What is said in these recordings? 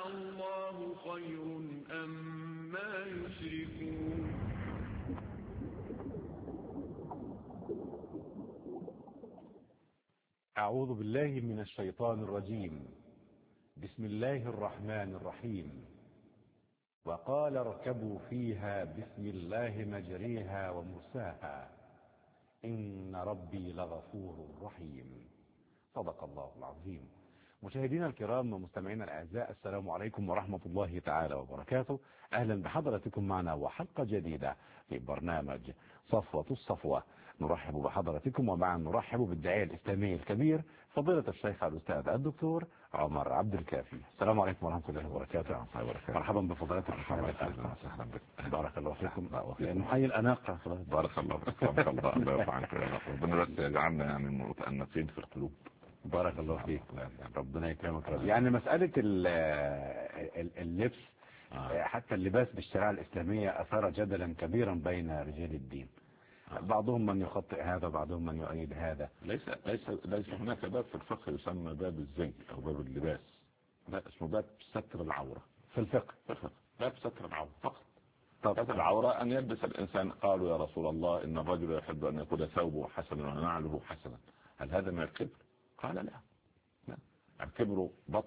الله خير أما يشركون. أعوذ بالله من الشيطان الرجيم. بسم الله الرحمن الرحيم. وقال اركبوا فيها بسم الله مجريها ومرساها إن ربي لغفور رحيم. صدق الله العظيم. مشاهدينا الكرام ومستمعينا الأعزاء، السلام عليكم ورحمة الله تعالى وبركاته. أهلا بحضراتكم معنا وحلقة جديدة في برنامج صفوة الصفوة. نرحب بحضراتكم ومعا نرحب بالداعية الإسلامي الكبير فضيلة الشيخ الأستاذ الدكتور عمر عبد الكافي. السلام عليكم ورحمة الله وبركاته. مرحبا بفضيلتك. أهلا بك. بارك الله فيكم. نحيي الأناقة. بارك الله فيك. الله يرفع عنك. ربنا بس يجعلنا يعني متأنسين في القلوب. بارك الله فيك. ربنا يكرمك. يعني مسألة اللبس حتى اللباس بالشريعة الإسلامية أثار جدلا كبيرا بين رجال الدين. بعضهم من يخطئ هذا، بعضهم من يؤيد هذا. ليس هناك باب في الفقه يسمى باب الزي أو باب اللباس، لا، اسمه باب ستر العورة في الفقه. باب ستر العورة فقط. ستر العورة أن يلبس الإنسان. قالوا يا رسول الله إن الرجل يحب أن يكون ثوبه حسنا ونعله حسنا، هل هذا من الكبر؟ قال لا. الكبر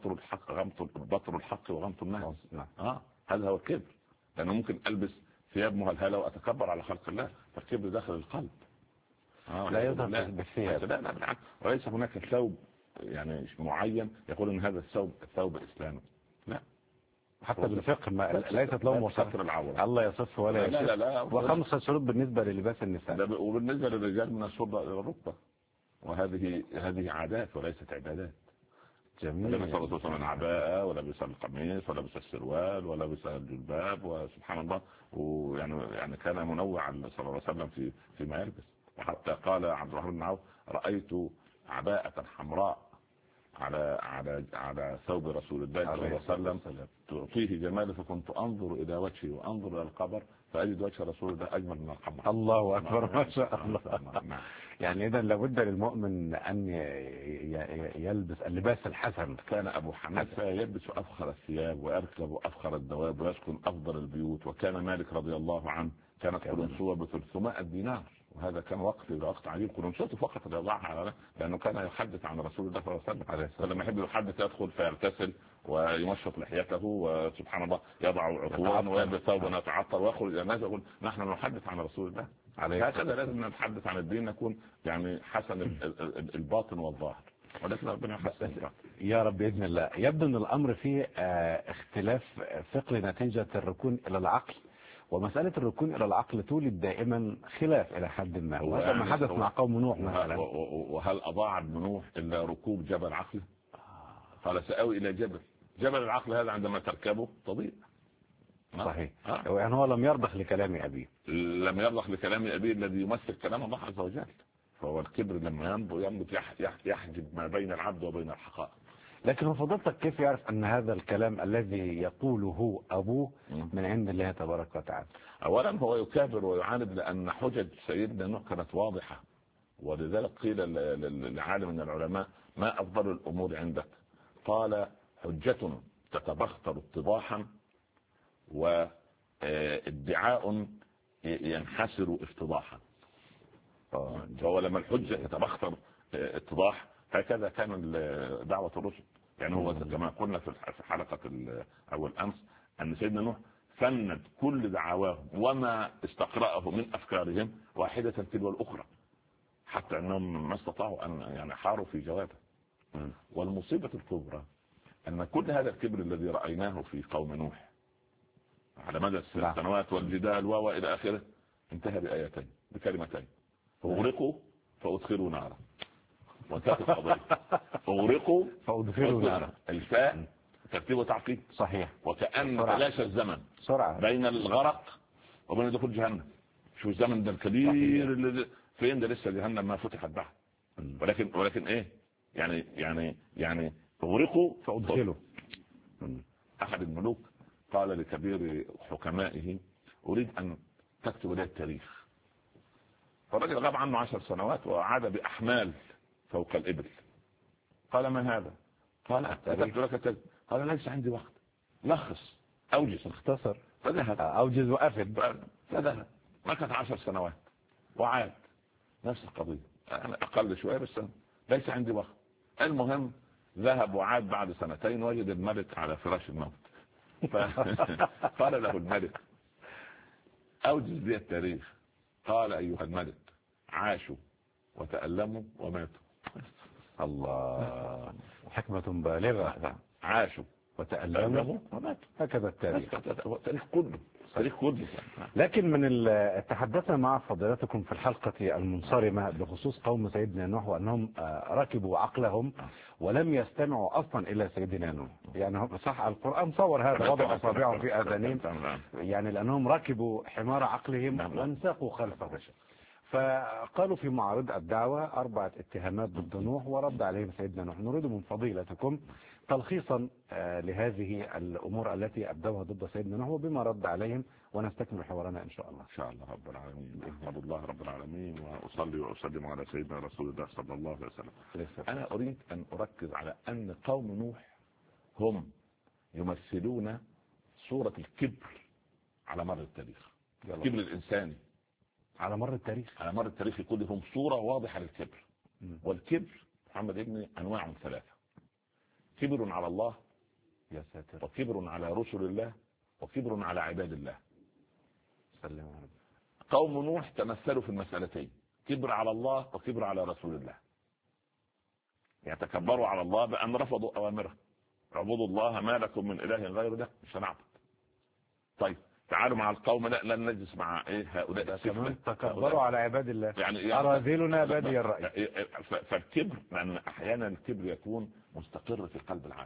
بطر الحق وغمط الناس. هذا هو الكبر، لأنه ممكن ألبس ثياب مهلهلة وأتكبر على خلق الله، فالكبر داخل القلب. لا يظهر بالثياب. لا بالعكس. وليس هناك ثوب يعني معين يقول ان هذا الثوب اسلامي. لا، حتى بالفقه ليست لهم ستر العورة. الله يصف ولا يشف. لا. وخمسة شروط بالنسبة للباس النساء. وبالنسبة للرجال من الشرطة إلى الركبة. وهذه عادات وليست عبادات. جميل. لبس الرسول صلى الله عليه وسلم العباءة ولبس القميص ولبس السروال ولبس الجلباب، وسبحان الله. ويعني كان منوعا صلى الله عليه وسلم فيما يلبس. وحتى قال عبد الرحمن بن عوف: رأيت عباءة حمراء على ثوب رسول الله صلى الله عليه وسلم تعطيه جماله، فكنت انظر الى وجهه وانظر الى القبر فاجد وجه رسول الله اجمل من القمر. الله اكبر، ما شاء الله. يعني اذا لابد للمؤمن ان يلبس اللباس الحسن. كان ابو حنيفه يلبس افخر الثياب ويركب افخر الدواب ويسكن افضل البيوت. وكان مالك رضي الله عنه كانت قرنسوة ب 300 دينار، وهذا كان وقت عجيب. قرنسوته فقط يضعها على، لانه كان يحدث عن رسول الله صلى الله عليه وسلم. فلما يحب يحدث يدخل فيغتسل ويمشط لحيته، وسبحان الله يضع عطورا ويلبس ثوبا يتعطر ويخرج الى الناس يقول نحن نحدث عن رسول الله. هكذا لازم نتحدث عن الدين، نكون يعني حسن الباطن والظاهر، ولكن ربنا يحسن يا رب باذن الله. يبدو ان الامر فيه اختلاف فقهي نتيجه الركون الى العقل، ومسألة الركون إلى العقل تولد دائما خلاف إلى حد ما، وهذا ما حدث مع قوم نوح مثلا. وهل أضاع ابن نوح إلا ركوب جبل عقله؟ قال سآوي إلى جبل العقل هذا عندما تركبه تضيع. صحيح. يعني هو لم يرضخ لكلام أبيه. لم يرضخ لكلام أبيه الذي يمثل كلام الله عز وجل. فهو الكبر لما ينبت يحجب ما بين العبد وبين الحقائق. لكن فضلتك كيف يعرف أن هذا الكلام الذي يقوله أبوه من عند الله تبارك وتعالى؟ أولا هو يكابر ويعاند لأن حجج سيدنا نوح كانت واضحة، ولذلك قيل لعالم من العلماء: ما أفضل الأمور عندك؟ قال: حجة تتبختر اتضاحا، وادعاء ينحسر افتضاحا. فهو لما الحجة تتبختر اتضاح، هكذا كان دعوة الرسل. يعني هو كما قلنا في حلقة أول أمس أن سيدنا نوح فند كل دعواهم وما استقرأه من أفكارهم واحدة تلو الأخرى، حتى أنهم ما استطاعوا أن يعني حاروا في جوابه. والمصيبة الكبرى أن كل هذا الكبر الذي رأيناه في قوم نوح على مدى السنوات والجدال وإلى آخره انتهى بآيتين بكلمتين: أغرقوا فأدخلوا نارا. وانتهت القضية. أغرقوا فأدخلوا نارا. الفاء ترتيب وتعقيد. صحيح. وكأن تلاشى الزمن سرعة بين الغرق وبين دخول جهنم. شو الزمن ده الكبير اللي فين ده؟ لسه جهنم ما فتحت بعد. ولكن ايه يعني أغرقوا فأدخلوا. أحد الملوك قال لكبير حكمائه: أريد أن تكتب لي التاريخ. فالرجل غاب عنه 10 سنوات وعاد بأحمال فوق الإبل. قال: ما هذا؟ قال: كتبت لك التاريخ. قال: ليس عندي وقت. لخص أوجز اختصر فذهب أوجز وأفد. فذهب مكث 10 سنوات وعاد نفس القضية، أنا أقل شوية بس ليس عندي وقت. المهم ذهب وعاد بعد 2 وجد الملك على فراش الموت. فقال له الملك أوجز لي التاريخ. قال أيها الملك عاشوا وتألموا وماتوا. الله، حكمة بالغة. عاشوا وتألموا وماتوا، هكذا التاريخ. التاريخ كله، التاريخ كله. لكن تحدثنا مع فضيلتكم في الحلقة المنصرمة بخصوص قوم سيدنا نوح وأنهم ركبوا عقلهم ولم يستمعوا أصلا إلى سيدنا نوح. يعني هم صح القرآن صور هذا، وضع أصابعهم في آذانهم، يعني لأنهم ركبوا حمار عقلهم وانساقوا خلفه. فقالوا في معارض الدعوة 4 اتهامات ضد نوح ورد عليهم سيدنا نوح. نريد من فضيلتكم تلخيصا لهذه الأمور التي أبدوها ضد سيدنا نوح وبما رد عليهم، ونستكمل حوارنا إن شاء الله. إن شاء الله رب العالمين. أحمد الله رب العالمين وأصلي وأسلم على سيدنا رسول الله صلى الله عليه وسلم. أنا أريد أن أركز على أن قوم نوح هم يمثلون صورة الكبر على مر التاريخ. الكبر الإنساني على مر التاريخ، على مر التاريخ كلهم صورة واضحة للكبر. والكبر محمد ابني أنواع 3: كبر على الله، يا ساتر، وكبر على رسل الله، وكبر على عباد الله. سلم. قوم نوح تمثلوا في المسألتين: كبر على الله وكبر على رسول الله. يتكبروا على الله بأن رفضوا أوامره، اعبدوا الله ما لكم من إله غيره، ده مش هنعبد. طيب تعالوا مع القوم لا لن نجلس مع هؤلاء كمان تكبروا على عباد الله، يعني أراذلنا بادي الرأي. فالكبر، لأن أحيانا الكبر يكون مستقر في قلب العبد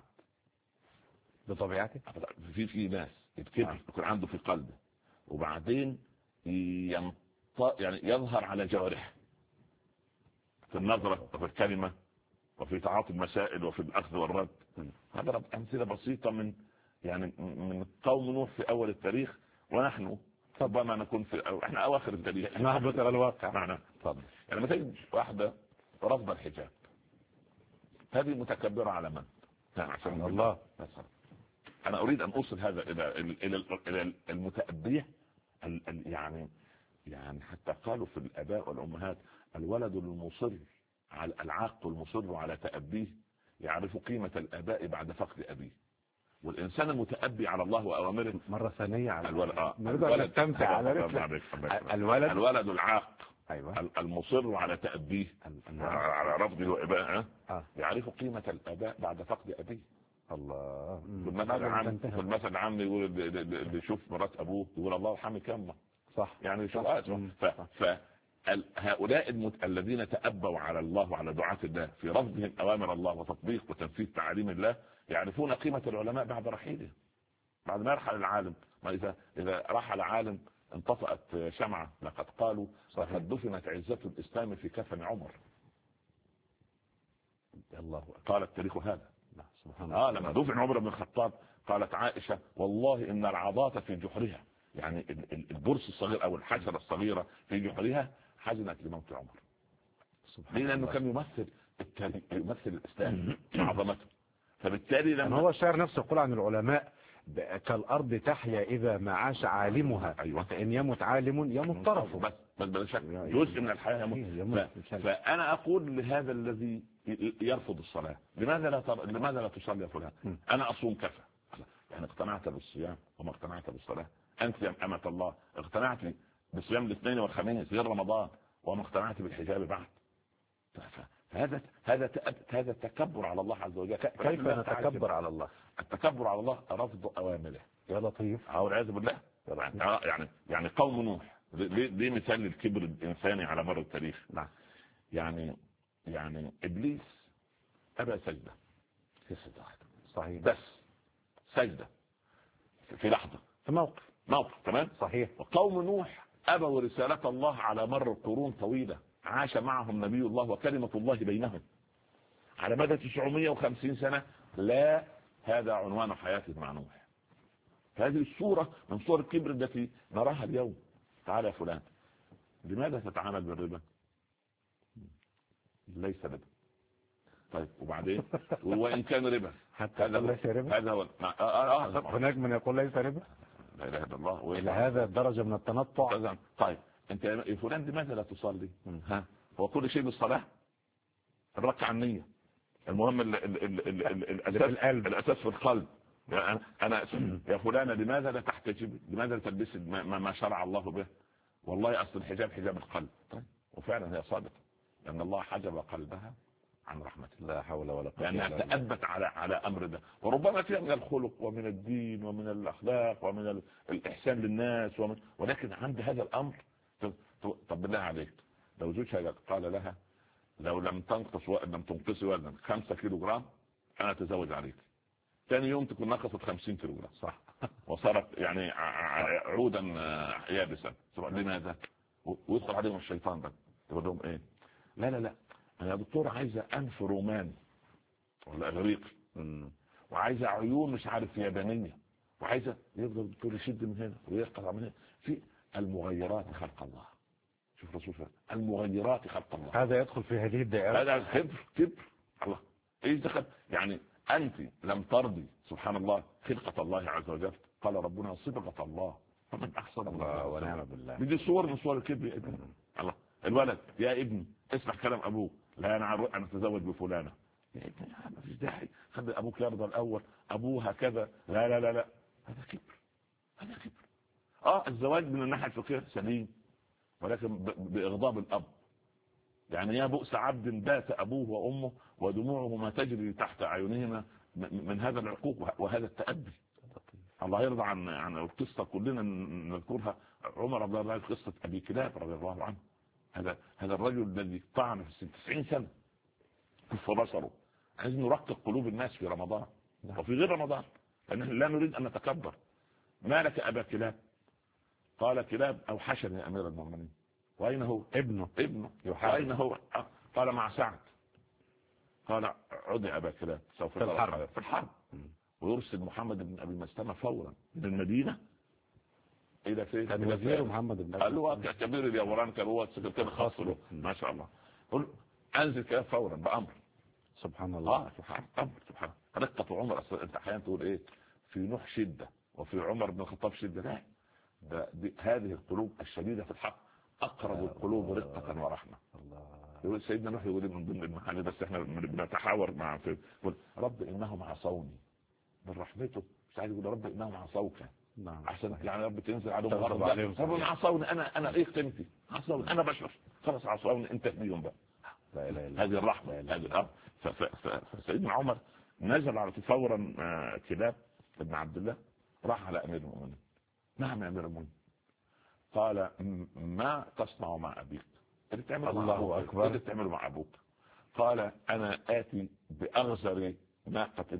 بطبيعته. في ناس الكبر يكون عنده في قلبه وبعدين يعني يظهر على جوارحه في النظرة وفي الكلمة وفي تعاطي المسائل وفي الأخذ والرد. هذا أمثلة بسيطة من قوم نوح في أول التاريخ، ونحن ربما نكون احنا أواخر التاريخ. نهبط إلى الواقع معنا. يعني مثلا واحدة رفض الحجاب، هذه متكبرة على من؟ عشان الله. أنا أريد أن أوصل هذا إلى المتأبية. يعني حتى قالوا في الآباء والأمهات: الولد المصر على العاق المصر على تأبيه يعرف قيمة الآباء بعد فقد أبيه. والإنسان المتأبي على الله وأوامره مرة ثانية على الولد تمتع على الولد العاق. أيوة. المصر على تأبيه على رفضه وإباءه يعرف قيمة الآباء بعد فقد أبيه. الله. في المثل العام يقول اللي يشوف مرات أبوه يقول الله يرحمه كمه. صح. يعني هؤلاء الذين تأبوا على الله وعلى دعاة الله في رفضهم أوامر الله وتطبيق وتنفيذ تعاليم الله يعرفون قيمة العلماء بعد رحيلهم، بعد ما يرحل العالم. إذا رحل عالم انطفأت شمعة. لقد قالوا لقد دفنت عزة الإسلام في كفن عمر. الله قال التاريخ هذا. سبحان الله. لما دفن عمر بن الخطاب قالت عائشة: والله إن العضاء في جحرها، يعني البرص الصغير أو الحشرة الصغيرة في جحرها حزنت لموت عمر. لأنه كان يمثل الإسلام عظمته. فبالتالي لما هو الشاعر نفسه يقول عن العلماء: كالأرض تحيا إذا ما عاش عالمها. أيوة. فإن يمت عالم يمت طرفه. بس بلا شك جزء من الحياة يموت. فأنا أقول لهذا الذي يرفض الصلاة: لماذا لا تصلي يا فلان؟ أنا أصوم كفى. يعني اقتنعت بالصيام وما اقتنعت بالصلاة. أنت يا أمة الله اقتنعت بصيام الاثنين والخميس غير رمضان وما اقتنعت بالحجاب بعد. هذا التكبر على الله عز وجل. كيف نتكبر على الله؟ التكبر على الله رفض أوامره. يا لطيف. والعياذ بالله. يعني قوم نوح دي مثال للكبر الإنساني على مر التاريخ. نعم. يعني إبليس أبى سجدة في واحدة. صحيح. بس سجدة في لحظة، في موقف. تمام. صحيح. وقوم نوح أبوا رسالة الله على مر قرون طويلة عاش معهم نبي الله وكلمة الله بينهم على مدى 950 سنة. لا، هذا عنوان حياته مع نوح. هذه الصورة من صور الكبر التي نراها اليوم. تعال يا فلان، لماذا تتعامل بالربا؟ ليس ربا. طيب وبعدين وإن كان ربا حتى يقول ليس ربا. هذا هو هناك من يقول ليس ربا. لا اله الا الله. الى هذا الدرجه من التنطع. طيب انت يا فلان لماذا لا تصلي؟ ها هو كل شيء بالصلاه؟ الركعه النيه، المهم الاساس في القلب. يعني انا يا فلانه لماذا لا تحتجب؟ لماذا لا تلبس ما شرع الله به؟ والله اصل الحجاب حجاب القلب. طيب وفعلا هي صادقه، لان الله حجب قلبها عن رحمة الله. لا حول ولا قوة. لأنها تأبت على أمر ده، وربما فيها من الخلق ومن الدين ومن الأخلاق ومن الإحسان للناس ولكن عند هذا الأمر. طب بالله عليك لو زوجها قال لها لو لم تنقصي وزنا 5 كيلو جرام أنا أتزوج عليك، ثاني يوم تكون نقصت 50 كيلو جرام، صح، وصارت يعني عودا يابسا. لماذا؟ ويدخل عليهم الشيطان ده يقول لهم ايه؟ لا انا يا دكتور عايزه انف روماني ولا اغريقي، وعايزه عيون مش عارف يابانيه، وعايزه يفضل الدكتور يشد من هنا ويقطع من هنا. في المغيرات خلق الله. شوف رسول الله المغيرات خلق الله، هذا يدخل في هذه الدائره. هذا كبر الله. ايش دخل؟ يعني انت لم ترضي سبحان الله خلقه الله عز وجل. قال ربنا صبغه الله فمن احسن الله ونعم بالله. دي صور من صور الكبر يا ابني. الله الولد يا ابني اسمع كلام ابوك، لا انا اتزوج بفلانه. يا ابني ما فيش داعي، خلي ابوك يرضى الاول، ابوها كذا. لا هذا كبر. الزواج من الناحيه الفقهيه سليم، ولكن باغضاب الاب. يعني يا بؤس عبد بات ابوه وامه ودموعهما تجري تحت اعينهما من هذا العقوق وهذا التأبي. الله يرضى عن القصه كلنا نذكرها. عمر رضي الله عنه قصه ابي كلاب رضي الله عنه. هذا الرجل الذي طعن في 90 سنه كف بصره. عايزين نرقق قلوب الناس في رمضان وفي غير رمضان، لأن لا نريد أن نتكبر. ما لك أبا كلاب؟ قال كلاب أوحشني يا أمير المؤمنين. وأين هو؟ ابنه وأين هو؟ قال مع سعد. قال عد يا أبا كلاب سوف في الحرب. ويرسل محمد بن أبي مسلمة فورا من المدينة إلى فين؟ كان وزير محمد بن أبي مسلمة كبير اليوران، كان هو السكرتير الخاص له ما شاء الله. قل أنزل كلاب فورا بأمر. سبحان الله. سبحان رقة عمر. انت احيانا تقول ايه في نوح شدة وفي عمر بن الخطاب شدة. لا هذه القلوب الشديدة في الحق اقرب القلوب رقة ورحمة. يقول سيدنا نوح يقول من ضمن المحامي، بس احنا بنتحاور مع يقول رب انهم عصوني من رحمته. مش عايز يقول رب انهم عصوك. احسن يعني رب تنزل عليهم غضب. رب عصوني انا ايه قيمتي؟ عصوني انا بشر خلاص عصوني انت بيهم بقى. هذه الرحمة هذه الأرض. فسيدنا عمر نزل على فورا كلاب ابن عبد الله، راح على أمير المؤمنين. نعم يا أمير المؤمنين. قال ما تصنع مع أبيك؟ الله أكبر. اللي تعمله مع أبوك؟ قال أنا آتي بأغزر ناقة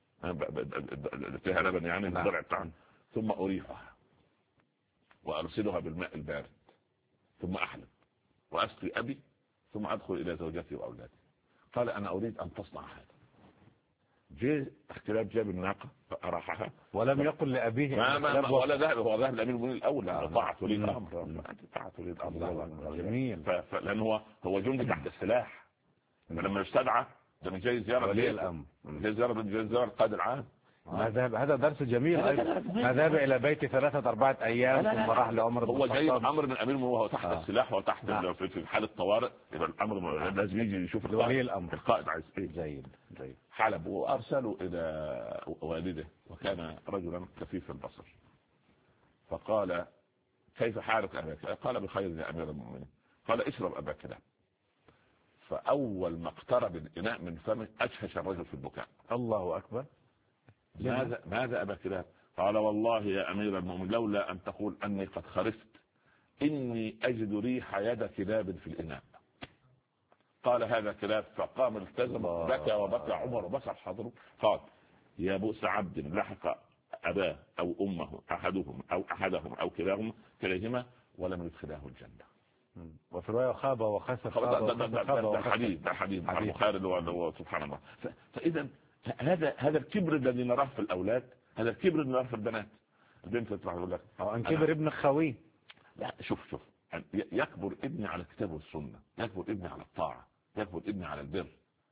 فيها لبن يعني الضرع بتاعنا، ثم أريحها وأرسلها بالماء البارد، ثم أحلب وأسقي أبي، ثم أدخل إلى زوجتي وأولادي. قال أنا أريد أن تصنع هذا. جاء اختلاف جاب الناقة فأراحها ولم يقل لأبيه ولا ذهب. هو ذهب لأمير المؤمنين الأول. طاعة ولي الأمر. طاعة ولي الأمر جميل. لأنه هو جندي تحت السلاح. لما يستدعى ده من جاي زيارة ولي الأمر، جاي زيارة القائد العام. هذا درس جميل. ما ذهب الى بيتي 3-4 ايام ثم راح لعمر بن الخطاب. هو جاي امر من امير وهو تحت السلاح وتحت في حاله طوارئ. يبقى الامر لازم يجي يشوف ولي الامر القائد عايز ايه. جيد. حلب وارسلوا الى والده وكان رجلا كفيف البصر. فقال كيف حالك ابا كلاب؟ قال بخير يا امير المؤمنين. قال اشرب ابا كلاب. فاول ما اقترب الاناء من فمه اشهش الرجل في البكاء. الله اكبر. ماذا أبا كلاب؟ قال والله يا أمير المؤمنين لولا أن تقول أني قد خرفت إني أجد ريح يد كلاب في الإناء. قال هذا كلاب. فقام التزم بكى وبكى عمر وبكى حضره. قال يا بؤس عبد لحق أباه أو أمه أحدهم أو كلاهما ولم يدخله الجنة. وفي رواية خاب وخسر. ده حديث البخاري اللي هو سبحان الله. فإذا هذا الكبر الذي نراه في الأولاد، هذا الكبر الذي نراه في البنات. البنت تطلع تقول لك أن كبر ابن خوي. لا شوف يكبر ابني على الكتاب والسنة، يكبر ابني على الطاعة، يكبر ابني على البر.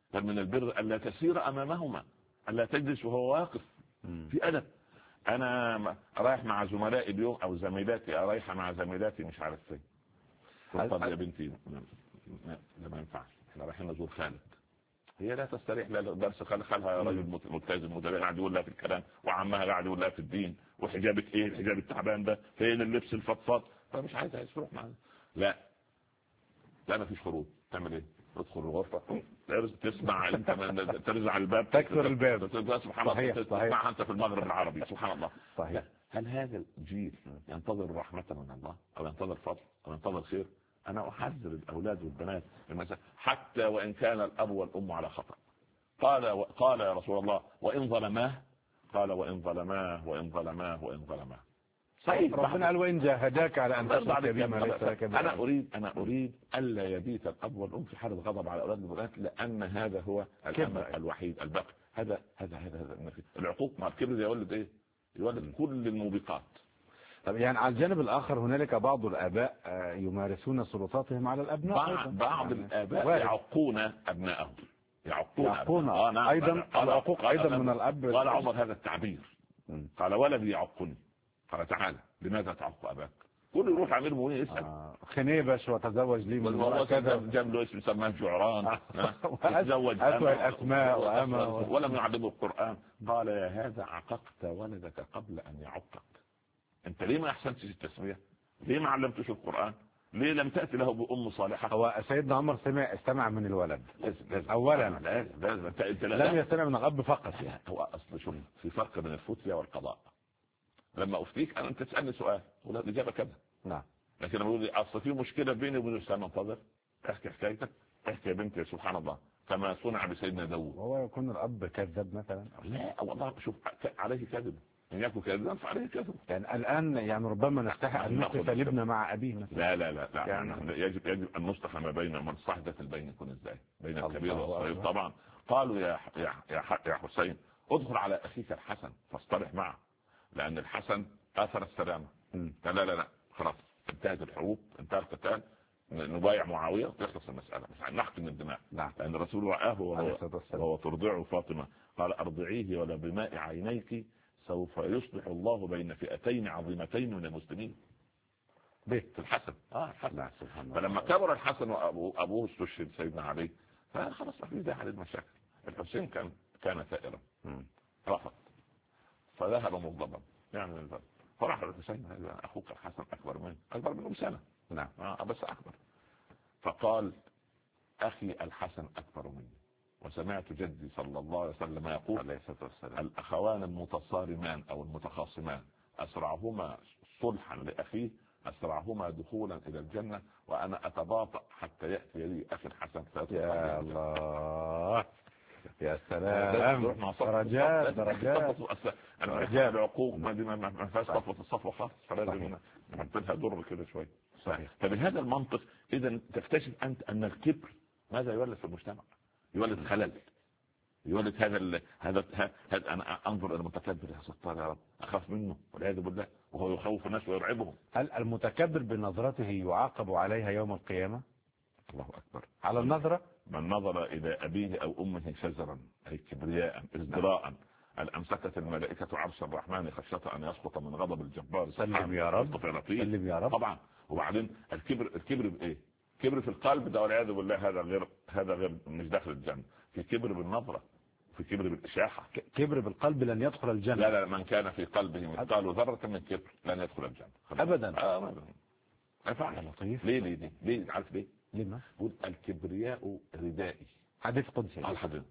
بل من البر ألا تسير أمامهما، ألا تجلس وهو واقف في أدب. أنا رايح مع زملائي اليوم أو زميلاتي، رايحة مع زميلاتي مش عارف فين، طب يا بنتي لا ما ينفعش، احنا رايحين نزور خالد. هي لا تستريح لا درس خالها راجل ملتزم متابع قاعد يقول لها في الكلام، وعمها قاعد يقول لها في الدين، وحجابك ايه الحجاب التعبان ده، فين اللبس الفضفاض، فمش عايزه تروح معانا. لا ما فيش خروج. تعمل ايه؟ تدخل الغرفه تسمع انت ترزع الباب، تكسر الباب. سبحان الله، تسمعها انت في المغرب العربي. سبحان الله. صحيح. هل هذا الجيل ينتظر رحمه من الله او ينتظر فضل او ينتظر خير؟ انا احذر الاولاد والبنات حتى وان كان الاب والام على خطأ. قال يا رسول الله وان ظلماه، قال وان ظلماه. صحيح. ربنا قال وان جاهداك على ان تشرك بما ليس لك به. انا اريد الا يبيت الاب والام في حاله غضب على اولاد البنات، لان هذا هو الامر الوحيد الباقي. هذا العقوق مع الكبر يولد ايه؟ يولد كل الموبقات. طب يعني على الجانب الآخر هنالك بعض الآباء يمارسون سلطاتهم على الأبناء. بعض الآباء يعقون أبنائهم. يعقون أيضا العقوق أيضا من الأب. قال عمر هذا التعبير، قال ولدي يعقني، قال تعالى لماذا تعق أباك؟ كل يروح عامل مؤمن يسأل خنيبش وتزوج لي من كذا، جاب له اسم سماه جعران، تزوج الأسماء وأما ولم يعلمه القرآن. قال يا هذا عققت ولدك قبل أن يعقك. انت ليه ما احسنتش التسميه؟ ليه ما علمتش القرآن؟ ليه لم تأتي له بأم صالحة؟ هو سيدنا عمر استمع من الولد اولا، لازم لم يستمع من الاب فقط. هو اصل شوف، في فرق بين الفتيا والقضاء. لما افتيك انا انت تسالني سؤال ولا الاجابه كذا، نعم، لكن لما يقول لي اصل في مشكله بيني وبين الانسان، انتظر احكي حكايتك، احكي يا بنتي. سبحان الله كما صنع بسيدنا داوود. هو يكون الاب كذاب مثلا؟ لا والله شوف عليه كذب، ان يكن كذبا فعليه كذب. يعني الان يعني ربما نستحق ان نقف لابن مع ابيه مثلا. لا يعني يجب ان نصلح ما بين من صحبه البين يكون ازاي بين الكبير والصغير. طبعا قالوا يا حسين ادخل على اخيك الحسن فاصطلح معه، لان الحسن اثر السلامه. لا خلاص انتهت الحروب، انتهى القتال، نبايع معاويه وتخلص المساله، بس نحكم الدماء. لان الرسول رآه وهو ترضعه فاطمه، قال ارضعيه ولا بماء عينيك سوف يصلح الله بين فئتين عظيمتين من المسلمين. بيت الحسن الحسن. فلما كبر الحسن وابوه استشهد سيدنا علي، فخلاص ما في داعي للمشاكل. الحسين كان ثائرا، رفض فذهب مغضبا يعني. فراح الحسين هذا اخوك الحسن اكبر منه بسنه، نعم بس اكبر. فقال اخي الحسن اكبر مني، وسمعت جدي صلى الله عليه وسلم يقول عليه الصلاة والسلام الاخوان المتصارمان او المتخاصمان اسرعهما صلحا لاخيه اسرعهما دخولا الى الجنه، وانا اتباطأ حتى ياتي لي اخي الحسن فيدخل. يا الله يا سلام، درجات العقوق ما فيهاش صفوه خالص، فلازم نحط لها در كده شويه. صحيح. فبهذا المنطق اذا تكتشف انت ان الكبر ماذا يولد في المجتمع؟ يولد خلل، يولد هذا انا انظر الى المتكبر يا ستار يا رب اخاف منه والعياذ بالله، وهو يخوف الناس ويرعبهم. هل المتكبر بنظرته يعاقب عليها يوم القيامه؟ الله اكبر. على النظره. من نظر الى ابيه او امه شزرا اي كبرياء ازدراء الامسكت الملائكه عرش الرحمن خشيه ان يسقط من غضب الجبار. سلم يا رب، سلم يا رب. طبعا. وبعدين الكبر بايه؟ كبر في القلب ده والعياذ بالله، هذا غير مش داخل الجنه. في كبر بالنظره، في كبر بالاشاحه. كبر بالقلب لن يدخل الجنه. لا من كان في قلبه مثقال ذره من كبر لن يدخل الجنه ابدا. ما ينفعش. لطيف. ليه عارف ليه؟ لما قلت الكبرياء ردائي، حديث قدسي،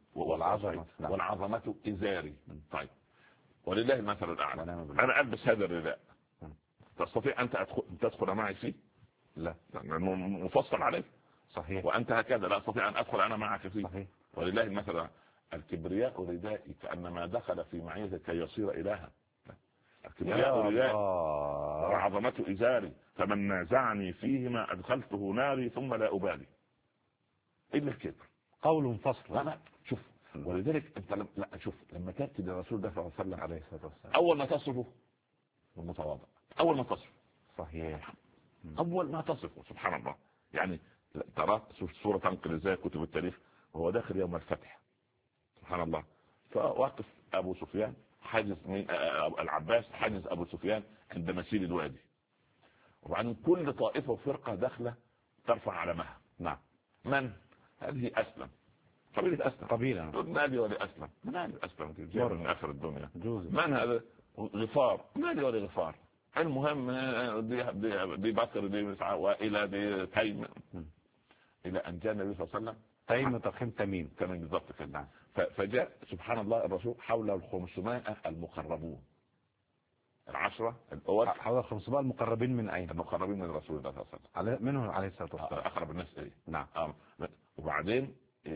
والعظمه ازاري. طيب ولله المثل الاعلى، انا البس هذا الرداء، تستطيع انت تدخل معي فيه؟ لا لانه مفصل عليه. صحيح. وانت هكذا لا استطيع ان ادخل انا معك فيه. صحيح. ولله المثل الكبرياء ردائي كانما دخل في معيتك كي يصير الها. الكبرياء ردائي وعظمته ازاري، فمن نازعني فيهما ادخلته ناري ثم لا ابالي. الا الكبر قول فصل. لا شوف، ولذلك انت شوف لما تاتي للرسول ده صلى الله عليه وسلم عليه الصلاه والسلام، اول ما تصفه المتواضع، اول ما تصفه. صحيح. اول ما تصفه سبحان الله. يعني ترى صورة تنقل ازاي كتب التاريخ، وهو داخل يوم الفتح سبحان الله. فوقف أبو سفيان حاجز من العباس حاجز أبو سفيان عند مسيل الوادي، وبعدين كل طائفة وفرقة داخلة ترفع علمها. نعم. من هذه؟ أسلم، قبيلة أسلم، قبيلة مالي ولي أسلم، مالي أسلم جاء من آخر الدنيا. من هذا؟ غفار، مالي ولي غفار. المهم دي بكر دي وإلى دي تيم، إلى أن جاء النبي صلى الله عليه وسلم. تيم تقيم تميم بالضبط كده. فجاء سبحان الله الرسول حول 500 المقربون، العشرة الأول حول 500 المقربين من أين؟ المقربين من رسول الله صلى الله عليه وسلم، منه عليه الصلاة والسلام، أقرب الناس إليه. نعم. وبعدين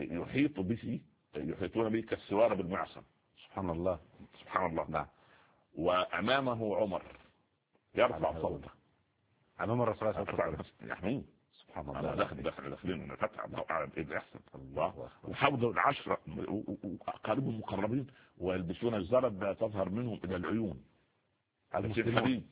يحيطون به كالسوار بالمعصم. سبحان الله سبحان الله. نعم. وأمامه عمر يرفع صوته أمام الرسول صلى الله عليه وسلم يحميه. سبحان الله. داخلين فتح الله أعلم إيه اللي يحصل. الله. وحوض العشرة قريبهم مقربين ويلبسون الزرد تظهر منهم إلى العيون. المسلمين.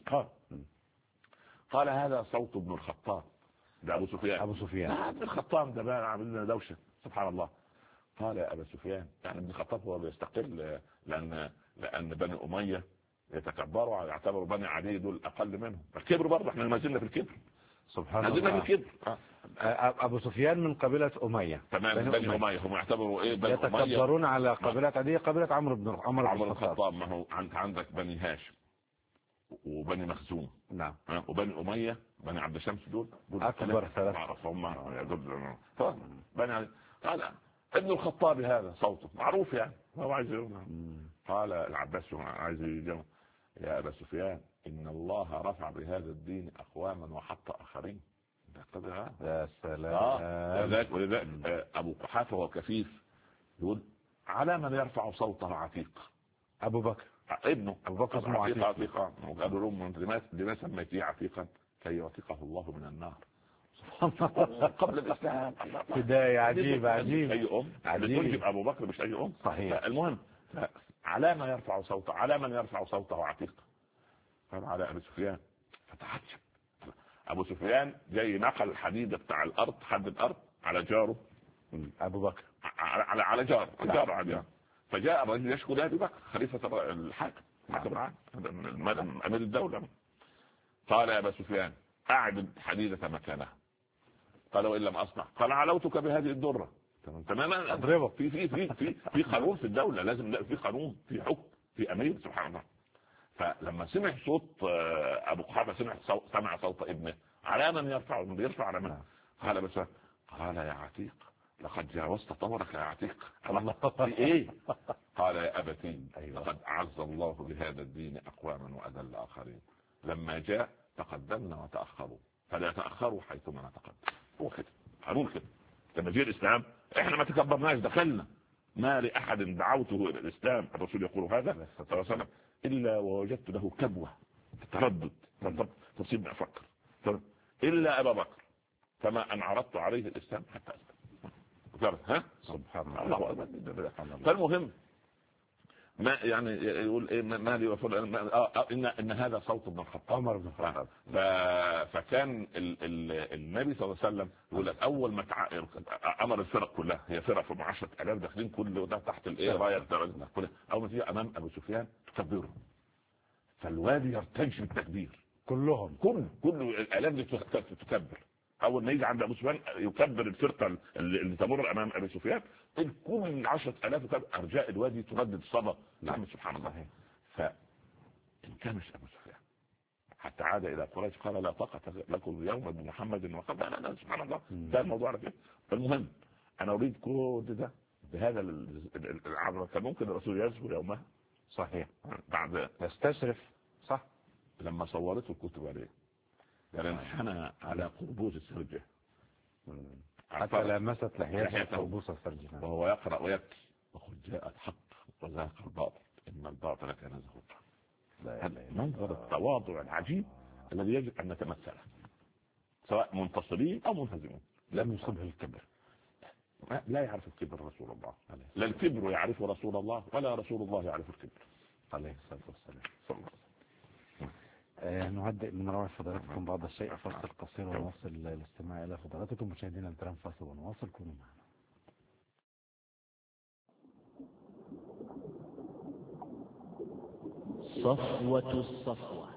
قال هذا صوت ابن الخطاب. ده أبو سفيان. ابن الخطاب ده بقى عامل لنا دوشة. سبحان الله. قال يا أبا سفيان، يعني ابن الخطاب هو بيستقل لأن بني أمية يتكبروا يعتبروا بني عدي دول أقل منهم، الكبر برضه احنا ما زلنا في الكبر. سبحان الله. ما زلنا في الكبر. أبو سفيان من قبيلة أمية. تمام. بني أمية هم يعتبروا إيه؟ بني أمية يتكبرون على قبيلة عدي، قبيلة عمرو بن الخطاب. ما هو عندك بني هاشم وبني مخزوم. نعم. وبني أمية بني عبد الشمس دول أكبر ثلاثة هم دول بني. قال ابن الخطاب هذا صوته معروف يعني هو عايز يقول. قال العباس عايز يجمع يا أبا سفيان إن الله رفع بهذا الدين أقواما وحط آخرين. يا سلام. ولذلك أبو قحافة وكفيف يقول على من يرفع صوته عتيق؟ أبو بكر ابنه أبو بكر اسمه عتيق. قالوا لهم لما سميتيه عتيقا؟ كي يعتقه الله من النار. قبل الإسلام. بداية عجيبة. أي تنجب أبو بكر مش أي صحيح. المهم على من يرفع صوته عتيق؟ قال على أبي سفيان. فتعجب أبو سفيان جاي نقل الحديد بتاع الأرض حد الأرض على جاره أبو بكر على جاره عادي. فجاء الرجل يشكو لأبي بكر خليفة الحاكم أمير الدولة. قال يا أبا سفيان أعد حديدة مكانها. قال وإن لم أصنع؟ قال علوتك بهذه الدرة. تماما أضربه. في قانون في الدولة، لازم في قانون، في حكم، في أمير. سبحان الله. فلما سمع صوت أبو قحافة سمع صوت ابنه على من يرفع على من؟ قال بس قال يا عتيق لقد جاوزت طورك يا عتيق. في ايه؟ قال يا أبتي لقد أعز الله بهذا الدين أقواما وأذل آخرين. لما جاء تقدمنا وتأخروا فلا يتأخروا حيثما نتقدم. هو كده قانون كده. لما جاء الإسلام احنا ما تكبرناش، دخلنا. ما لأحد دعوته إلى الإسلام الرسول يقول هذا صلى الله عليه وسلم إلا ووجدت له كبوة تردد تصيبني أفكر إلا أبا بكر فما أن عرضت عليه الإسلام حتى أسلم. سبحان الله. فالمهم ما يعني يقول إيه ما لي وفر إن هذا صوت ابن الخطاب عمر بن الخطاب. فكان النبي صلى الله عليه وسلم يقول لك أول ما أمر الفرق كلها، هي فرق في 10,000 داخلين كل ده تحت الإيه راية كلها، أول ما تيجي أمام أبو سفيان تكبره فالوادي يرتج بالتكبير كلهم. كل الآلاف دي تكبر. أول ما يجي عند أبو سفيان يكبر الفرقة اللي تمر أمام أبي سفيان كل 10,000 أرجاء الوادي تردد الصدى. نعم سبحان الله. فإن كانش أبو سفيان حتى عاد إلى قريش قال لا طاقة لكم اليوم بمحمد وقبل. لا سبحان الله. ده الموضوع على كده. فالمهم أنا أريد كل ده بهذا العبر. كان ممكن الرسول يزور يومها صحيح بعد يستشرف صح. لما صورته الكتب عليه يعني انحنى على قربوز السرجة حتى لمست لحيته قربوز السرجة وهو يقرأ ويبكي وقد جاء الحق وزهق الباطل إن الباطل كان زهوقا. منظر التواضع العجيب الذي يجب أن نتمثله سواء منتصرين أو منهزمين. لم يصبه الكبر. لا يعرف الكبر رسول الله. لا الكبر يعرف رسول الله ولا رسول الله يعرف الكبر عليه الصلاة والسلام. صلى الله عليه وسلم. نهدئ من روع فضلاتكم بعض الشيء فاصل قصير ونواصل الاستماع إلى فضلاتكم. مشاهدينا الكرام فاصل ونواصل. كونوا معنا. صفوة الصفوة.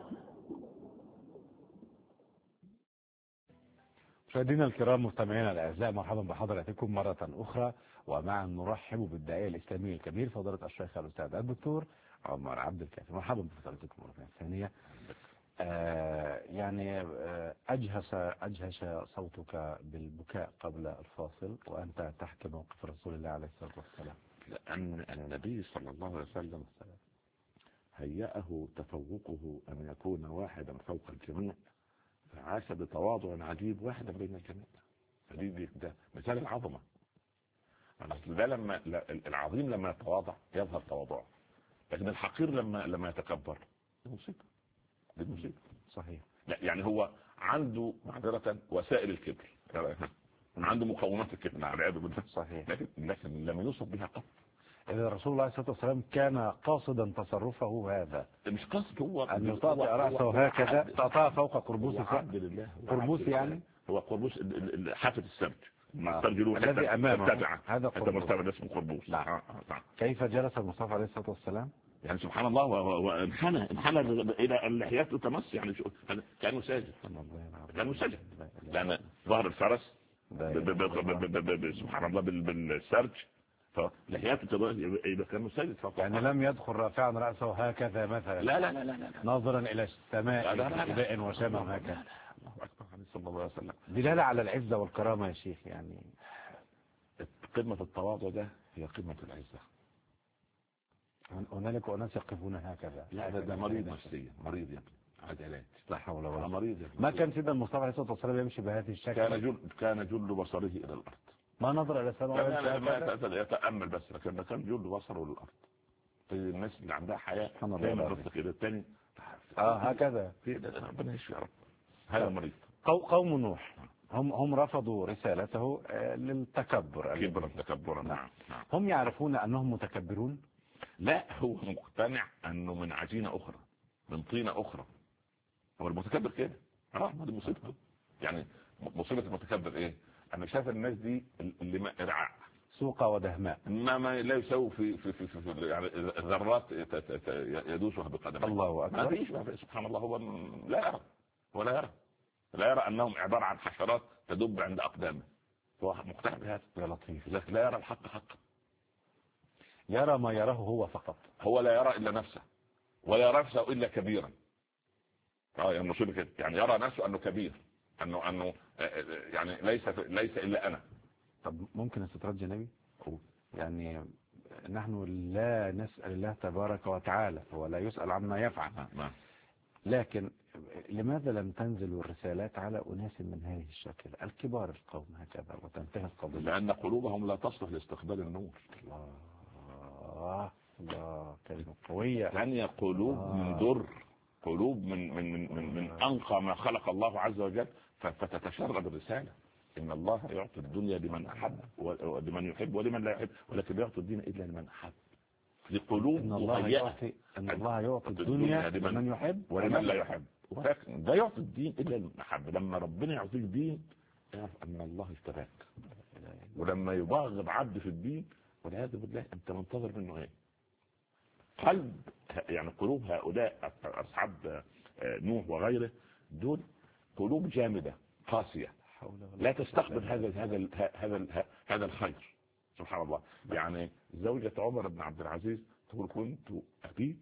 مشاهدينا الكرام مستمعينا الاعزاء، مرحبا بحضراتكم مرة أخرى، ومعا نرحب بالداعية الإسلامي الكبير فضيلة الشيخ الأستاذ الدكتور عمر عبد الكافي. مرحبا بفضيلتكم مرة ثانية. أجهش صوتك بالبكاء قبل الفاصل وأنت تحكي موقف رسول الله عليه الصلاة والسلام. لأن النبي صلى الله عليه وسلم هيأه تفوقه أن يكون واحدا فوق الجميع، فعاش بتواضع عجيب واحدا بين الجميع. فدي ده مثال العظمة. ده لما العظيم لما يتواضع يظهر تواضعه، لكن الحقير لما يتكبر دي مصيبة. صحيح. لا يعني هو عنده معذرة وسائل الكبر، عنده مقومات الكبر والعياذ بالله. صحيح. لكن لم يوصف بها قط. إذا رسول الله صلى الله عليه وسلم كان قاصدا تصرفه هذا، مش قصد هو أن يطأطئ رأسه هكذا تطأ فوق قربوس قربوس، يعني هو قربوس حافة السرج الذي أمامه، هذا قربوس اسمه قربوس. كيف جلس المصطفى عليه الصلاة والسلام؟ يعني سبحان الله، وانحنى الى اللحيات تمس، يعني كانه ساجد، لان ظهر الفرس سبحان الله بالسرج، فلحياته اذا كانوا ساجد فقط. يعني لم يدخل رافعا رأسه هكذا مثلا، لا لا لا لا ناظرا الى السماء بإباء وشمم هكذا. صلى الله عليه وسلم. دلالة على العزة والكرامة يا شيخ. يعني قمة التواضع ده هي قمة العزة. هنالك أناس يقفون هكذا. لا ده مريض نفسيا، مريض يا ابني، عاد علاج. لا حول ولا قوة. مريض. ما كان سيدنا المصطفى عليه الصلاة والسلام يمشي بهذه الشكل؟ كان جل بصره إلى الأرض، ما نظر إلى السماء، ما يتأمل بس، لكن كان جل بصره للأرض. الناس اللي عندها حياة دايما كده الثاني هكذا. ربنا يشفي يا رب. هذا المريض. قوم نوح هم رفضوا رسالته للتكبر. التكبر. نعم. هم يعرفون أنهم متكبرون؟ لا، هو مقتنع أنه من عجينة أخرى، من طينة أخرى. هو المتكبر كده. ما دي مصيبته. يعني مصيبة المتكبر إيه؟ أنا شايف الناس دي اللي ما إرعاء سوق ودهماء، ما لا يسوي في يعني ذرات يدوسها بقدمه. الله أكبر. ما فيش سبحان الله. هو لا يرى أنهم عبارة عن حشرات تدب عند أقدامه. هو مقتنع بهذا. يا لطيف. لكن لا يرى الحق حقا، يرى ما يراه هو فقط. هو لا يرى إلا نفسه، ولا يرى نفسه إلا كبيرا. يعني كده، يعني يرى نفسه أنه كبير، أنه يعني ليس إلا أنا. طب ممكن استطراد جانبي؟ يعني نحن لا نسأل الله تبارك وتعالى، هو لا يسأل عما يفعل. لكن لماذا لم تنزل الرسالات على أناس من هذه الشكل الكبار القوم هكذا وتنتهي القضية؟ لأن قلوبهم لا تصلح لاستقبال النور. الله كلمة قوية. ثانية قلوب من در، قلوب من أنقى ما خلق الله عز وجل، فتتشرب الرسالة. إن الله يعطي الدنيا لمن أحب ولمن يحب ولمن لا يحب، ولكن لا يعطي الدين إلا لمن أحب. في قلوب إن الله يعطي الدنيا لمن يحب ولمن لا يحب، ولكن لا يعطي الدين إلا لمن أحب. لما ربنا يعطيك دين اعرف أن الله اشتراك، ولما يبغض عبد في الدين والعياذ بالله أنت منتظر منه إيه؟ قلب يعني قلوب هؤلاء أصحاب نوح وغيره دول قلوب جامدة قاسية، لا تستقبل هذا الخير. سبحان الله. يعني زوجة عمر بن عبد العزيز تقول كنت أبيت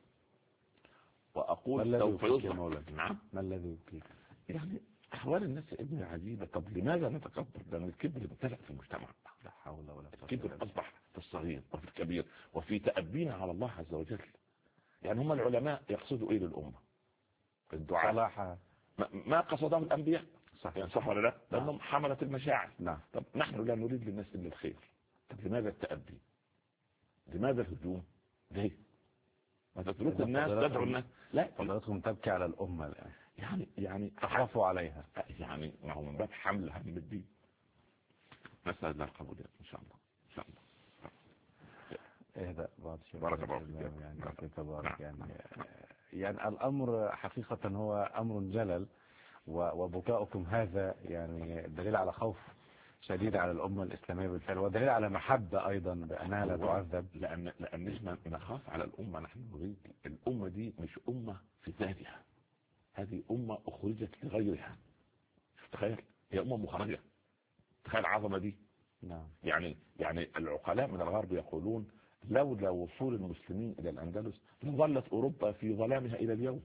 وأقول سوف يصبح. نعم. ما الذي يبكيك؟ يعني أحوال الناس ابن عجيبة. طب لماذا نتكبر؟ لأن الكبر امتلأ في المجتمع. لا حول ولا قوة. الكبر أصبح في الصغير وفي الكبير وفي تأبينا على الله عز وجل. يعني هم العلماء يقصدوا إيه للأمة؟ الدعاء صلاحها ما قصده الأنبياء. صحيح. صح ولا لا؟ لأنهم حملة المشاعر. نعم. طب نحن لا نريد للناس إلا الخير. طب لماذا التأبي؟ لماذا الهجوم؟ ليه؟ ما تترك الناس تدعو الناس؟ لا، فضلتكم تبكي على الأمة الآن. يعني تخافوا عليها. يعني ما هو من باب حمل هم الدين. نسأل الله القبول إن شاء الله. إن شاء الله. اهدأ بعض شيء. بارك الله فيك. يعني الأمر حقيقة هو أمر جلل، وبكاؤكم هذا يعني دليل على خوف شديدة على الأمة الإسلامية بالفعل، ودليل على محبة أيضا بأنها لا تعذب. لأن نحن نخاف على الأمة. نحن نريد الأمة دي مش أمة في ذاتها، هذه أمة أخرجت لغيرها. تخيل، هي أمة مخرجة. تخيل العظمة دي. نعم. يعني العقلاء من الغرب يقولون لولا وصول المسلمين إلى الأندلس لظلت أوروبا في ظلامها إلى اليوم.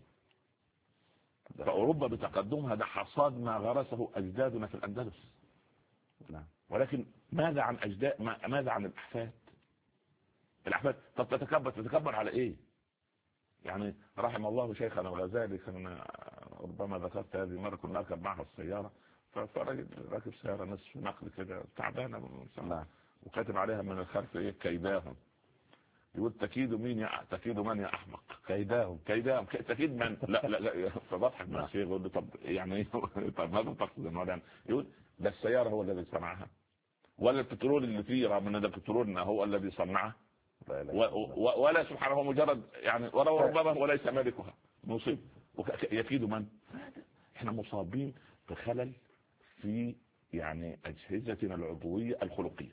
فأوروبا بتقدمها ده حصاد ما غرسه أجدادنا في الأندلس. نعم. ولكن ماذا عن أجداد؟ ماذا عن الأحفاد؟ الأحفاد طب تتكبر على إيه؟ يعني رحم الله شيخنا الغزالي، كان ربما ذكرت هذه مرة، كنا نركب معها السيارة، فرجل راكب سيارة نصف نقل كده تعبانة، وكاتب عليها من الخلف إيه؟ كيداهم. يقول تكيد من يا أحمق؟ كيداهم تكيد من؟ لا فبضحك مع الشيخ يقول له طب يعني طب ماذا تقصد؟ يقول ده السيارة هو الذي صنعها، ولا البترول اللي فيه رغم ان ده بترولنا هو الذي صنعها، ولا سبحانه هو مجرد يعني وربما هو ليس مالكها. مصيب. يكيد من؟ احنا مصابين بخلل في يعني أجهزتنا العضوية الخلقية،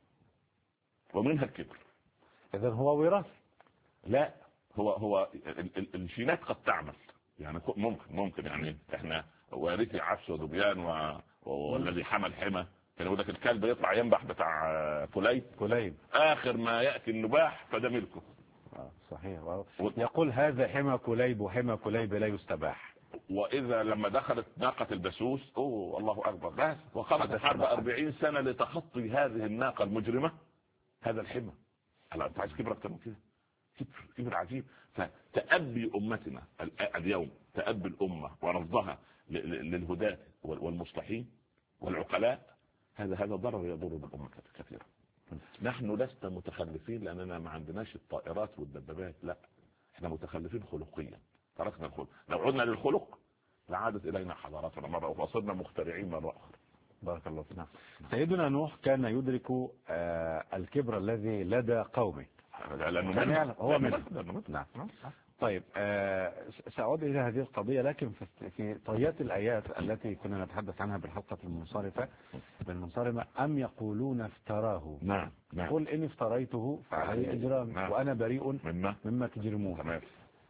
ومنها الكبر. إذا هو وراثي؟ لا، هو الجينات قد تعمل، يعني ممكن يعني احنا وارثي عفش ودبيان والذي حمل حمى. كان يقول لك الكلب يطلع ينبح بتاع كليب اخر ما ياتي النباح فده ملكه. صحيح. يقول هذا حمى كليب، وحمى كليب لا يستباح. واذا لما دخلت ناقة البسوس الله اكبر، بس وخرجت حرب 40 سنة لتخطي هذه الناقة المجرمة هذا الحمى. هلا انت عايز كبر اكتر من كده؟ كبر عجيب. فتأبي أمتنا اليوم، تأبي الأمة ورفضها للهداة والمصلحين والعقلاء، هذا ضرر يضر بالأمة كثيرا. نحن لسنا متخلفين لأننا ما عندناش الطائرات والدبابات، لا، احنا متخلفين خلقيا، تركنا الخلق. لو عدنا للخلق لعادت إلينا حضاراتنا مرة أخرى، وصرنا مخترعين مرة أخرى. بارك الله فينا. سيدنا نوح كان يدرك الكبر الذي لدى قومه، لأنه هو منه. نعم. طيب سأعود إلى هذه القضية، لكن في طيات الآيات التي كنا نتحدث عنها بالحلقة المنصرمة أم يقولون افتراه. نعم. قل إن افتريته فعلي إجرام وأنا بريء مما تجرمون.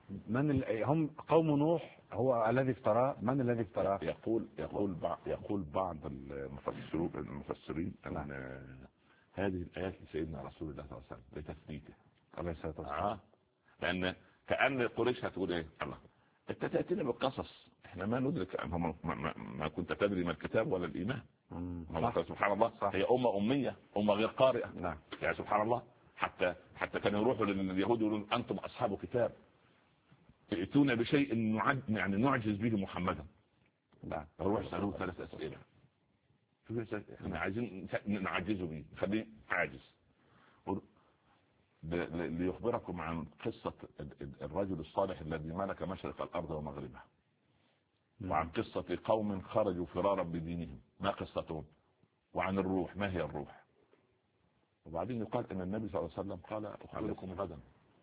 هم قوم نوح هو الذي افتراه؟ من الذي افتراه؟ يقول بعض المفسرين أن هذه الآيات لسيدنا رسول الله صلى الله عليه وسلم لتثبيته عليه الصلاة والسلام. لأن كأن قريش هتقول ايه؟ الله انت تأتينا بالقصص، احنا ما ندرك ما كنت تدري ما الكتاب ولا الإيمان. سبحان الله. صح. هي أمة أمة غير قارئة. نعم. يعني سبحان الله. حتى كانوا يروحوا لليهود يقولون أنتم أصحاب كتاب ائتونا بشيء يعني نعجز به محمدا. نعم. روح سألوه 3 أسئلة. احنا عايزين نعجزه به، خليه عاجز. ليخبركم عن قصة الرجل الصالح الذي ملك مشرق الأرض ومغربها، وعن قصة قوم خرجوا فرارا بدينهم ما قصتهم، وعن الروح ما هي الروح. وبعدين يقال ان النبي صلى الله عليه وسلم قال أخبركم غدا،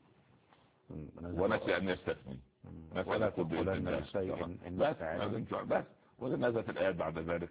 ونسي ان يستثني ولا تقولن لشيء بس. ونزلت الآيات بعد ذلك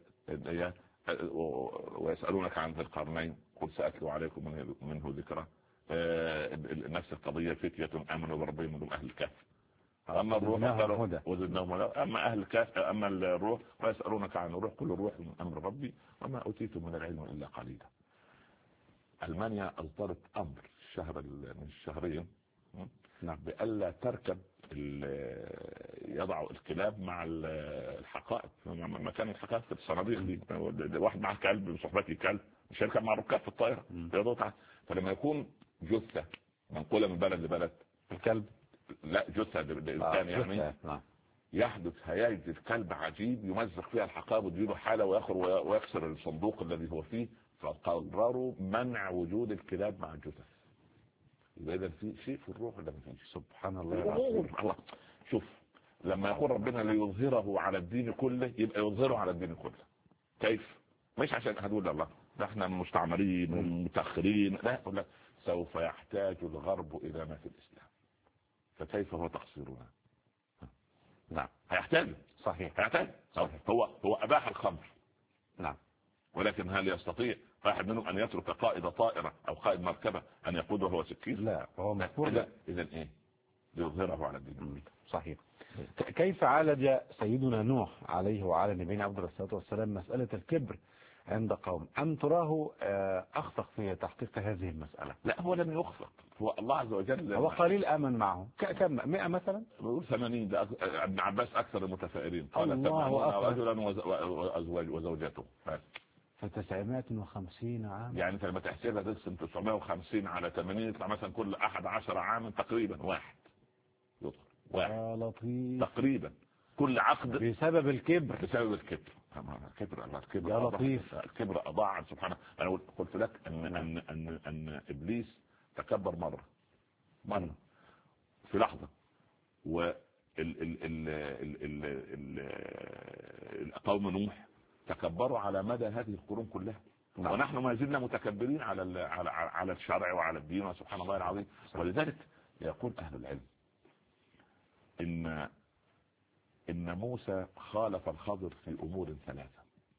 ويسألونك عن ذي القرنين قل سأتلو عليكم منه ذكرى. نفس القضية، فتية آمنوا بربهم من أهل الكهف. أما الروح وزدناهم هدى. أما أهل الكهف، أما الروح ويسألونك عن الروح قل الروح من أمر ربي وما أوتيتم من العلم إلا قليلا. ألمانيا أصدرت أمر من الشهرين بألا تركب يضعوا الكلاب مع الحقائب، مكان الحقائب في الصناديق دي. واحد معه كلب بصحبتي كلب مش هيركب مع الركاب في الطائرة. فلما يكون جثة منقولة من بلد لبلد، الكلب لا جثة للإنسان يعني يحدث هياج الكلب عجيب يمزق فيها الحقائب وتجيله حالة ويكسر الصندوق الذي هو فيه. فقرروا منع وجود الكلاب مع الجثث. يبقى إذا في شيء في الروح ولا ما فيش؟ سبحان الله. الله شوف، لما يقول ربنا ليظهره على الدين كله يبقى يظهره على الدين كله. كيف؟ مش عشان هتقول الله ده احنا مستعمرين ومتأخرين، لا، سوف يحتاج الغرب إلى ما في الإسلام، فكيف هو تقصيرنا؟ نعم هيحتاج. صحيح. هيحتاج. هو أباح الخمر. نعم. ولكن هل يستطيع واحد منهم ان يترك قائد طائرة او قائد مركبة ان يقود وهو سكين؟ لا، هو مذكور. اذا ايه؟ ليظهره على الدين. صحيح. كيف عالج سيدنا نوح عليه وعلى نبينا عبد الصلاة والسلام مسألة الكبر عند قوم؟ أم تراه أخطأ في تحقيق هذه المسألة؟ لا، هو لم يخفق، هو الله عز وجل هو قليل آمن معه. كم 100 مثلا؟ بيقول 80. ده ابن عباس اكثر المتفائلين، قال الله 80 رجلا وزوجته. ف950 عام. يعني انت لما تحسبها تقسم 950 على 80 يطلع مثلا كل 11 عاما تقريبا واحد يدخل. واحد لطيف. تقريبا كل عقد بسبب الكبر. بسبب الكبر. الكبر يا لطيف. الكبر اضاع سبحانه. انا قلت لك ان ابليس تكبر مرة في لحظة، و قوم نوح تكبروا على مدى هذه القرون كلها. ونحن ما زلنا متكبرين على الشرع وعلى الدين، وسبحان الله العظيم. ولذلك يقول اهل العلم ان موسى خالف الخضر في امور 3،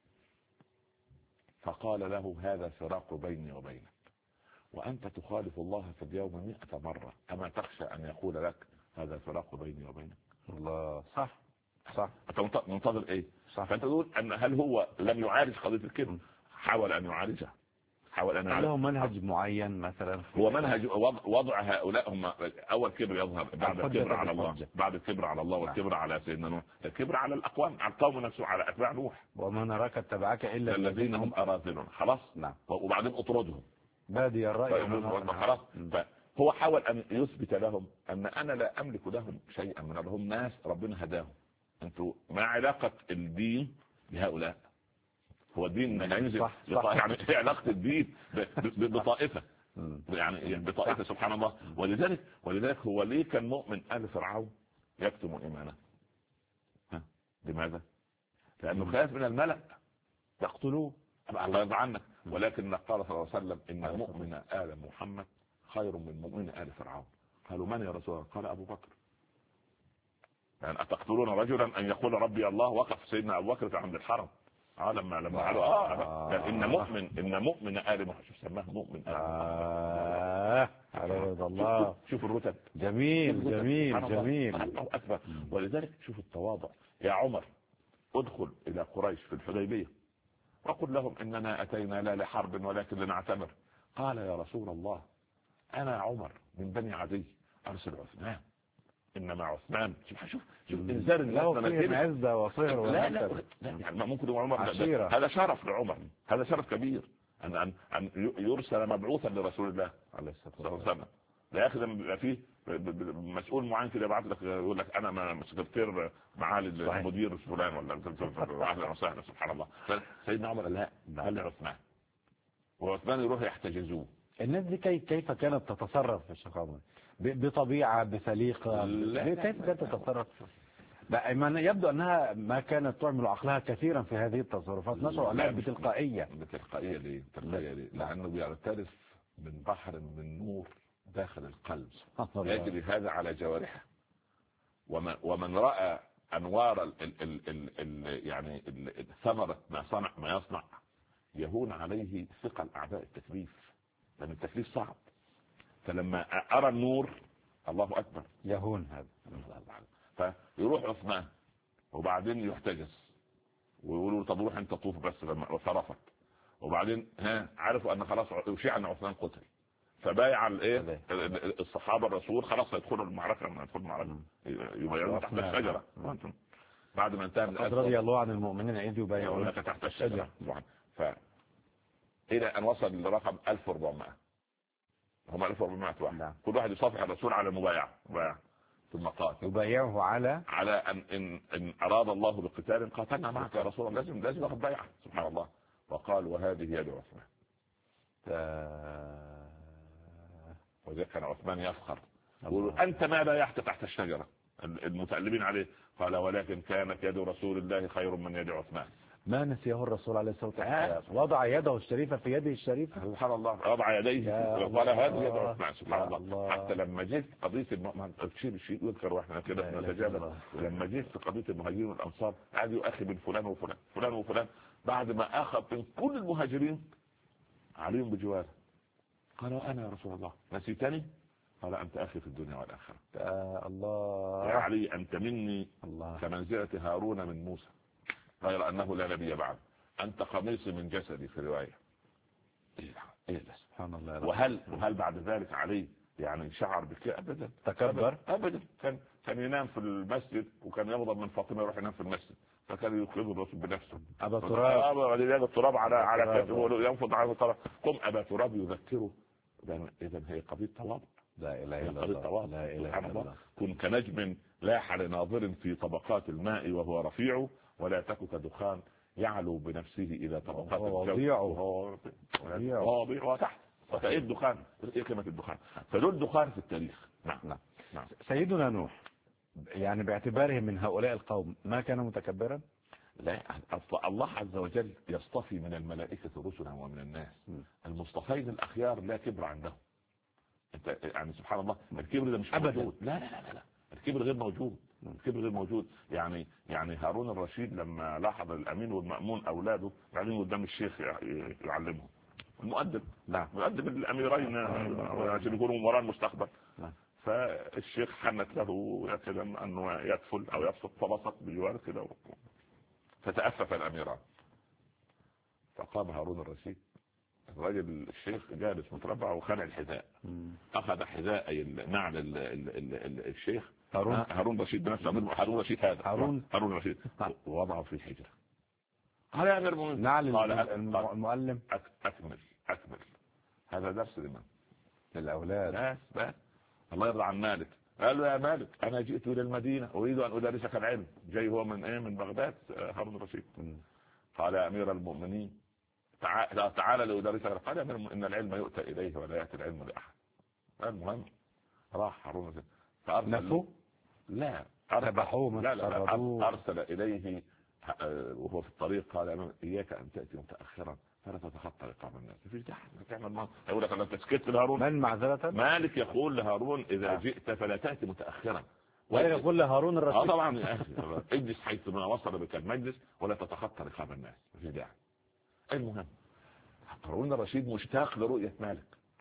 فقال له هذا فراق بيني وبينك، وانت تخالف الله في اليوم 100 مرة، اما تخشى ان يقول لك هذا فراق بيني وبينك؟ الله. صح. انت منتظر ايه؟ صح. فانت تقول ان هل هو لم يعالج قضية الكبر؟ حاول ان يعالجها، له منهج معين مثلا؟ هو منهج وضع هؤلاء هم اول كبر يظهر بعد الكبر على الله، بعد الكبر على الله والكبر على سيدنا نوح، الكبر على الاقوام، على القوم نفسه، على اتباع نوح. وما نراك اتبعك الا الذين هم اراذلون. خلاص. نعم. وبعدين اطردهم بادي الراي. خلاص. فهو حاول ان يثبت لهم ان انا لا املك لهم شيئا، من لهم ناس ربنا هداهم. انتوا ما علاقة الدين بهؤلاء؟ هو الدين هينزل يعني ايه علاقة الدين بطائفة؟ يعني بطائفة. سبحان الله. ولذلك هو ليه كان مؤمن آل فرعون يكتم إيمانه؟ لماذا؟ لأنه خاف من الملأ يقتلوه. الله يرضى عنك. ولكن قال صلى الله عليه وسلم إن مؤمن آل محمد خير من مؤمن آل فرعون. قالوا من يا رسول الله؟ قال أبو بكر. يعني أتقتلون رجلا أن يقول ربي الله؟ وقف سيدنا أبو بكر عند الحرم لما قالوا ان مؤمن آل محمد. شوف سماه مؤمن آل على رضا الله. شوف الرتب. جميل. الله أكبر. ولذلك شوف التواضع. يا عمر ادخل الى قريش في الحديبية وقل لهم اننا اتينا لا لحرب ولكن لنعتمر. قال يا رسول الله انا عمر من بني عدي ارسل عثمان. انما عثمان شوف انذار الناس عزة وصهر. لا يعني ممكن عمر هذا شرف لعمر، هذا شرف كبير ان يرسل مبعوثا لرسول الله عليه الصلاه والسلام. لا ياخذ بيبقى فيه مسؤول معين كده يبعث لك يقول لك انا سكرتير معالي المدير فلان ولا اهلا وسهلا. سبحان الله. سيدنا عمر لا خلي عثمان، وعثمان يروح يحتجزوه. الناس دي كيف كانت تتصرف في الشقاوة؟ بطبيعة، بسليقة؟ كيف كانت تتصرف؟ يبدو أنها ما كانت تعمل عقلها كثيرا في هذه التصرفات، نشعر أنها بتلقائية. ليه؟ لأنه بيغترف من بحر من نور داخل القلب يجري هذا على جوارحه. ومن رأى أنوار يعني ثمرة ما يصنع يهون عليه ثقل أعداء التكليف، لأن التكليف صعب. فلما أرى النور الله أكبر يهون هذا. فيروح عثمان وبعدين يحتجز ويقولوا طب روح انت طوف بس لما فرفت. وبعدين عرفوا ان خلاص يشيع ان عثمان قتل، فبايع الصحابة الرسول خلاص يدخلوا المعركة. لما يدخلوا المعركة يبايعون تحت الشجرة. بعد ما انتهى رضي الله عن المؤمنين إذ يبايعونك تحت الشجرة. إلى أن وصل لرقم 1400. هم 1400 واحد. كل واحد يصافح الرسول على المبايعة. ثم قال يبايعه على إن أراد الله بالقتال قاتلنا معك يا رسول الله. لازم ناخذ بيعة. سبحان الله. وقال وهذه يد عثمان. وذلك كان عثمان يفخر يقول أنت ما بايعت تحت الشجرة المتألبين عليه. قال ولكن كانت يد رسول الله خير من يد عثمان. ما نسيه الرسول عليه الصلاة والسلام. وضع يده الشريفة في يده الشريفة. سبحان الله. وضع يديه وقال هذه يد عثمان. سبحان الله. حتى لما جيت قضية الشيء يذكر واحنا كده نتجاوز. لما جيت في قضية المهاجرين والأنصار قعد يؤخي بين فلان وفلان بعد ما اخذ من كل المهاجرين علي بجواره. قال وانا يا رسول الله نسيتني؟ قال انت اخي في الدنيا والاخره. الله يا علي انت مني الله. كمنزله هارون من موسى غير انه لا نبي بعد. انت قميصي من جسدي في روايه. ايه ده سبحان الله. وهل بعد ذلك علي يعني شعر بكده؟ ابدا. تكبر ابدا. كان ينام في المسجد، وكان يغضب من فاطمه يروح ينام في المسجد، فكان يخرج الرسول بنفسه. ابا تراب التراب على كتفه ينفض على التراب. قم ابا تراب يذكره. اذا هي قضيه تواضع. لا اله الا الله. لا اله الا الله. كن كنجم لاح لناظر في طبقات الماء وهو رفيع، ولا تك كدخان يعلو بنفسه الى طبقات الجو وضيع وتحت. فايه الدخان؟ ايه قيمه الدخان؟ فدول الدخان في التاريخ. نعم. سيدنا نوح يعني باعتباره من هؤلاء القوم ما كان متكبرا؟ لا، الله عز وجل يصطفي من الملائكة رسلا ومن الناس. المصطفين الأخيار لا كبر عندهم. انت يعني سبحان الله الكبر ده مش موجود. لا الكبر غير موجود. الكبر غير موجود. يعني هارون الرشيد لما لاحظ الأمين والمأمون أولاده قاعدين قدام الشيخ يعلمهم، المؤدب مؤدب الأميرين عشان يكونوا وراء المستقبل. فالشيخ حنت له كده انه يدفل او يبسط فبسط بجوار كده فتأفف الأميران. فقام هارون الرشيد، الرجل الشيخ جالس متربع وخلع الحذاء، أخذ حذاء نعل الشيخ هارون رشيد بنفسه. هارون رشيد هذا هارون رشيد ووضعه في الحجرة. قال يا أمير المؤمنين نعل المعلم أكمل هذا درس لمن؟ للأولاد. بس الله يرضى عن مالك. قال له يا مالك انا جئت الى المدينه اريد ان ادرسك العلم. جاي هو من بغداد هارون الرشيد. قال يا امير المؤمنين تعال لادرسك. قال يا امير المؤمنين ان العلم يؤتى اليه ولا ياتي العلم لاحد. المهم راح هارون الرشيد نفسه لا ارسل اليه وهو في الطريق. قال يا امير اياك ان تاتي متاخرا فلا تتخطى رقاب الناس. مفيش داعي تعمل ما يقول لك انا تسكت لهارون. من معذرة؟ مالك يقول لهارون اذا جئت فلا تاتي متاخرا. ولا يقول لهارون الرشيد طبعا يا اخي اجلس حيث ما وصل بك المجلس ولا تتخطى رقاب الناس. مفيش داعي. المهم هارون الرشيد مشتاق لرؤيه مالك،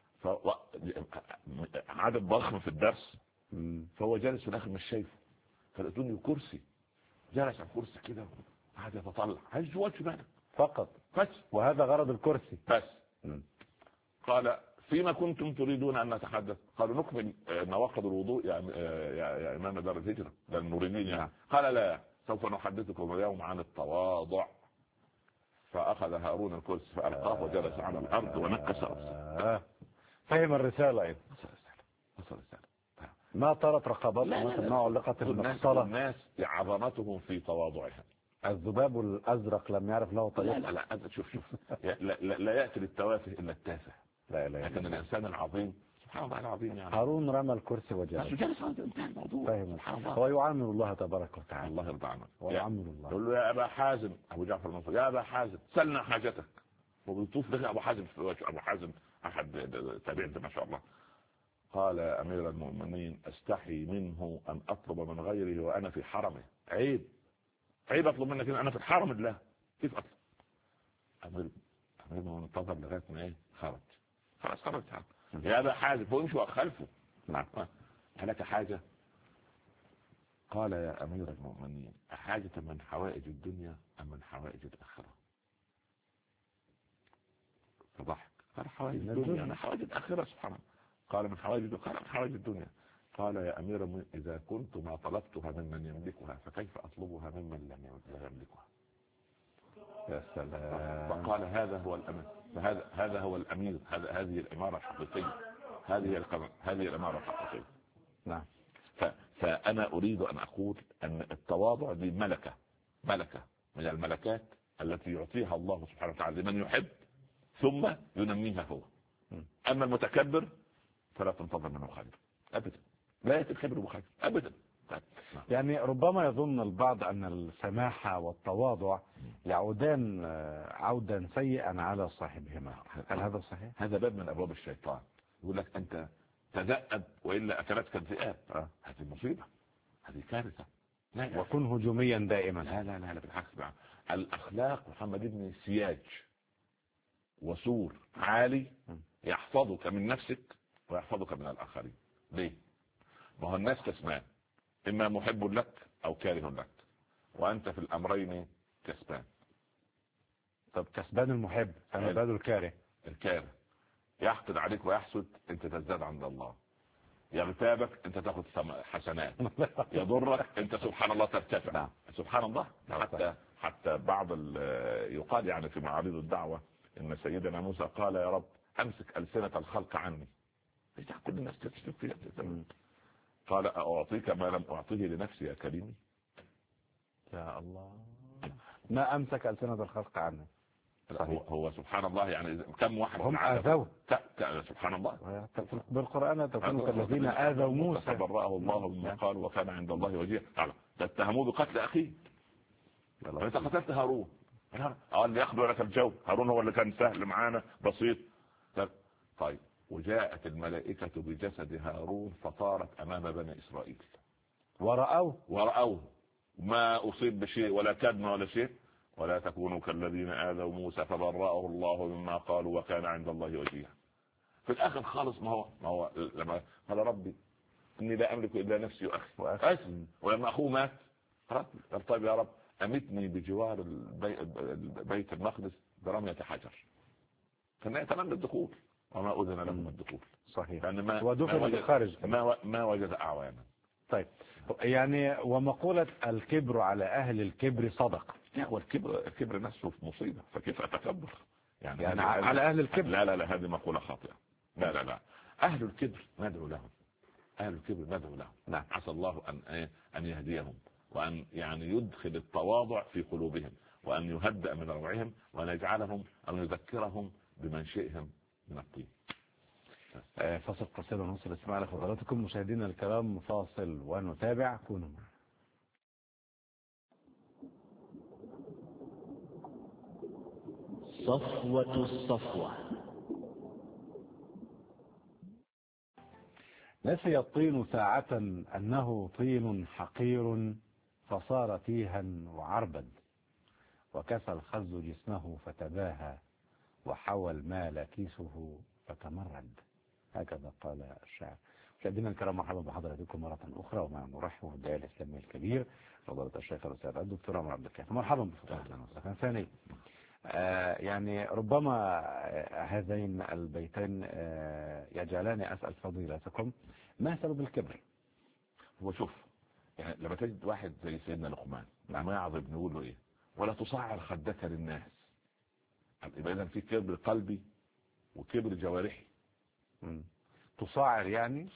عدد ضخم في الدرس، فهو جالس في الاخر مش شايفه، فلقيتوني كرسي جالس على الكرسي كده قاعد يتطلع عايز وجه مالك فقط بس، وهذا غرض الكرسي بس. قال فيما كنتم تريدون ان نتحدث؟ قالوا نكمل نواقض الوضوء يا امام دار الهجره ده النوريين يعني. قال لا سوف نحدثكم اليوم عن التواضع. فاخذ هارون الكرسي فالقاه وجلس على الارض ونكس راسه. فهم الرساله ايضا. وصل الرساله. ما طارت رقبتهم مثل ما علقت المقصله. الناس عظمتهم في تواضعهم. الذباب الازرق لم يعرف له طريق. لا شوف لا ياتي للتوافه الا التافه. لا لكن الانسان العظيم سبحان الله العظيم يعني هارون رمى الكرسي وجلس. انتهى الموضوع. هو يعامل الله تبارك وتعالى. الله يرضى عنك. ويعامل الله. يقول له يا ابا حازم، ابو جعفر المنصور، يا ابا حازم سلنا حاجتك. وبيطوف دخل ابو حازم في وجه ابو حازم احد تابعين ما شاء الله. قال يا امير المؤمنين استحي منه ان اطلب من غيره وانا في حرمه. عيب اطلب منك انا في الحرم الله. كيف اطلب؟ امير منتظر لغايه ما ايه خلاص خرج. يا ابا حازم وامشوا خلفه. نعم هلك حاجه؟ قال يا امير المؤمنين احاجه من حوائج الدنيا ام من حوائج الاخره؟ فضحك. قال حوائج الدنيا. انا حوائج الاخره سبحان الله. قال من حوائج الدنيا. قال من حوائج الدنيا. قال يا امير المؤمنين اذا كنت ما طلبتها ممن يملكها فكيف اطلبها ممن لا يملكها؟ يا سلام. فقال هذا هو الامير، هذا هو الامير، هذه الاماره الحقيقيه، هذه الاماره الحقيقيه. نعم. فانا اريد ان اقول ان التواضع دي ملكه من الملكات التي يعطيها الله سبحانه وتعالى لمن يحب ثم ينميها هو. اما المتكبر فلا تنتظر منه خير ابدا. لا يتكبر بخير ابدا. يعني ربما يظن البعض ان السماحه والتواضع يعودان عودا سيئا على صاحبهما. هل هذا صحيح؟ هذا باب من ابواب الشيطان. يقول لك انت تدأب والا اكلتك الذئاب. هذه مصيبه، هذه كارثه. وكن هجوميا دائما. لا بالعكس. الأخلاق محمد ابن سياج وسور عالي يحفظك من نفسك ويحفظك من الآخرين. ليه؟ ما هو الناس قسمان، إما محب لك أو كاره لك، وأنت في الأمرين كسبان. طب كسبان المحب فما باله الكاره؟ الكاره يحقد عليك ويحسد، انت تزداد عند الله. يغتابك انت تاخذ حسنات. يضرك انت سبحان الله ترتفع. سبحان الله. حتى بعض يقال يعني في معارض الدعوة ان سيدنا موسى قال يا رب امسك ألسنة الخلق عني. كل الناس تكشف فيها. قال اعطيك ما لم اعطيه لنفسي يا كريمي. يا الله، ما امسك ألسنة الخلق عني. هو سبحان الله، يعني كم واحد هم آذوه سبحان الله. بالقرآن تكونوا كالذين آذوا موسى فبرأه الله مما قال وكان عند الله وجيها. اتهموه بقتل أخيه. انت قتلت هارون، قال ياخذوا لك الجو. هارون هو اللي كان سهل معانا بسيط. طيب وجاءت الملائكة بجسد هارون فطارت أمام بني إسرائيل ورأوه ما أصيب بشيء ولا كدم ولا شيء. ولا تكونوا كالذين آذوا موسى فبرأه الله مما قالوا وكان عند الله وجيها. في الآخر خالص ما هو لما قال ربي إني لا أملك إلا نفسي وأخي ولما أخوه مات قال طيب يا رب أمتني بجوار بيت المقدس برمية حجر. كان يتمنى الدخول وما أذن لهم الدخول. صحيح. ودخل بالخارج ما وجد أعوانا. طيب يعني ومقولة الكبر على أهل الكبر صدق. هو الكبر نفسه في مصيبة، فكيف أتكبر يعني على أهل الكبر؟ لا هذه مقولة خاطئة. لا أهل الكبر ندعو لهم. نعم. عسى الله أن يهديهم وأن يعني يدخل التواضع في قلوبهم وأن يهدأ من روعهم وأن يجعلهم أن يذكرهم بمنشئهم من الطين. فاصل قصير ونوصل الاستماع لفضلاتكم مشاهدينا الكرام. فاصل ونتابع، كونوا معنا. صفوة الصفوة. نسي الطين ساعة أنه طين حقير فصار تيها وعربا، وكسى الخز جسمه فتباهى، وحوى المال كيسه فتمرد. هكذا قال الشاعر. مشاهدينا الكرام، مرحبا بحضراتكم مرة أخرى، ومع نرحب بالداعية الإسلامي الكبير فضيلة الشيخ الأستاذ الدكتور عمر عبد الكافي. مرحبا بفضيلتنا. ثانيا يعني ربما هذين البيتين يجعلاني أسأل فضيلتكم ما سبب الكبر؟ هو شوف، يعني لما تجد واحد زي سيدنا لقمان لما يعظ ابنه يقول له ايه؟ ولا تصعر خدك للناس. يبقى اذا في كبر قلبي وكبر جوارحي. تصعر يعني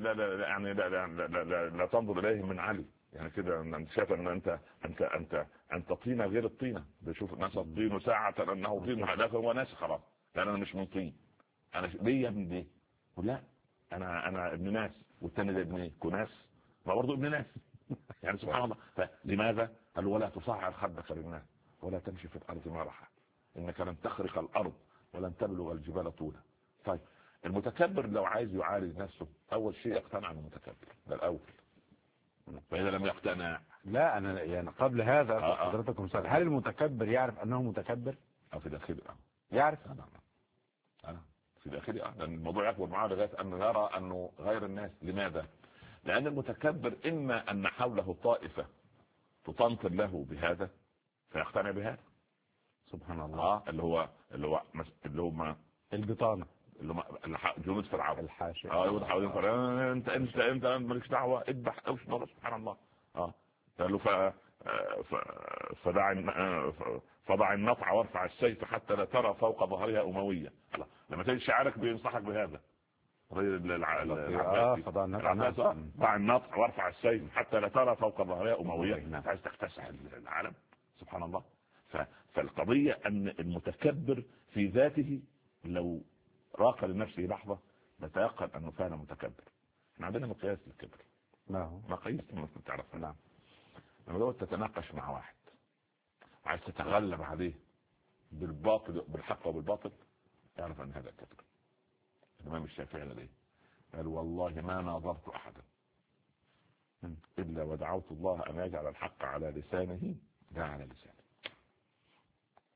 لا تنظر اليهم من علي. يعني كده انت شايف ان انت طينه غير الطينه. بشوف الناس الطين ساعه انه طين لكن هو ناس خلاص، لان انا مش من طين. انا ليه يا ابني ليه؟ لا انا ابن ناس، والثاني ده ابن ايه؟ كناس، ما برضه ابن ناس. يعني سبحان الله. فلماذا قال ولا تصعر خدك للناس ولا تمشي في الارض مرحا انك لن تخرق الارض ولن تبلغ الجبال طولا. طيب المتكبر لو عايز يعالج نفسه اول شيء يقتنع انه متكبر، ده الاول. فاذا لم يقتنع، لا انا يعني قبل هذا حضرتكم سأل هل المتكبر يعرف انه متكبر؟ في داخله يعرف. انا في داخلي لان الموضوع يكبر معاه لغايه ان يرى انه غير الناس. لماذا؟ لان المتكبر اما ان حوله طائفه تطنطن له بهذا فيقتنع بهذا. سبحان الله. اللي هم البطانه، جنود فرعون الحاشيه. يقول حوالين فرعون انت مالكش دعوه، اذبح سبحان الله. قال له فضع النطع وارفع السيف حتى لا ترى فوق ظهرها أموية. لما تجد شعارك بينصحك بهذا ضع النطع وارفع السيف حتى لا ترى فوق ظهرها أموية. عايز تكتسح العالم. سبحان الله. فالقضية أن المتكبر في ذاته لو راق لنفسه لحظة نتيقن أنه كان متكبر. احنا عندنا مقياس للكبر. مقاييس تعرف. نعم. لما لو تتناقش مع واحد عايز تتغلب عليه بالباطل بالحق وبالباطل اعرف ان هذا كبر. الامام الشافعي ليه قال والله ما ناظرت احدا الا ودعوت الله ان يجعل الحق على لسانه لا على لسانه.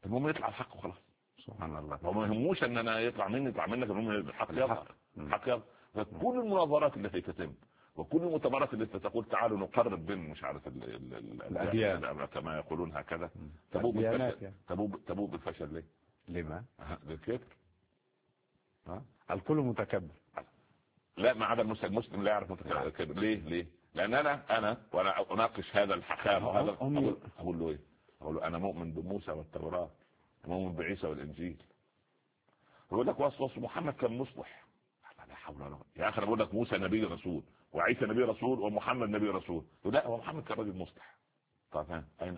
المهم يطلع الحق وخلاص. سبحان الله. هو ما يهموش ان انا يطلع مني يطلع منك، المهم الحق يظهر. الحق يظهر. فكل المناظرات التي تتم وكل المؤتمرات التي تقول تعالوا نقرب بين مش عارف الاديان كما يقولون هكذا، تبوء بالفشل. ليه؟ لما؟ بالكبر. الكل متكبر. لا، ما عدا المسلم لا يعرف متكبر. ليه؟ لان انا وانا اناقش هذا الحكام وهذا اقول له ايه؟ اقول له انا مؤمن بموسى والتوراة، مؤمن بعيسى والانجيل. يقول لك وصف محمد كان مصلح. لا حول ولا قوه يا اخي، انا بقول لك موسى نبي رسول وعيسى نبي رسول ومحمد نبي رسول. لا، هو محمد كان راجل مصلح. طيب اين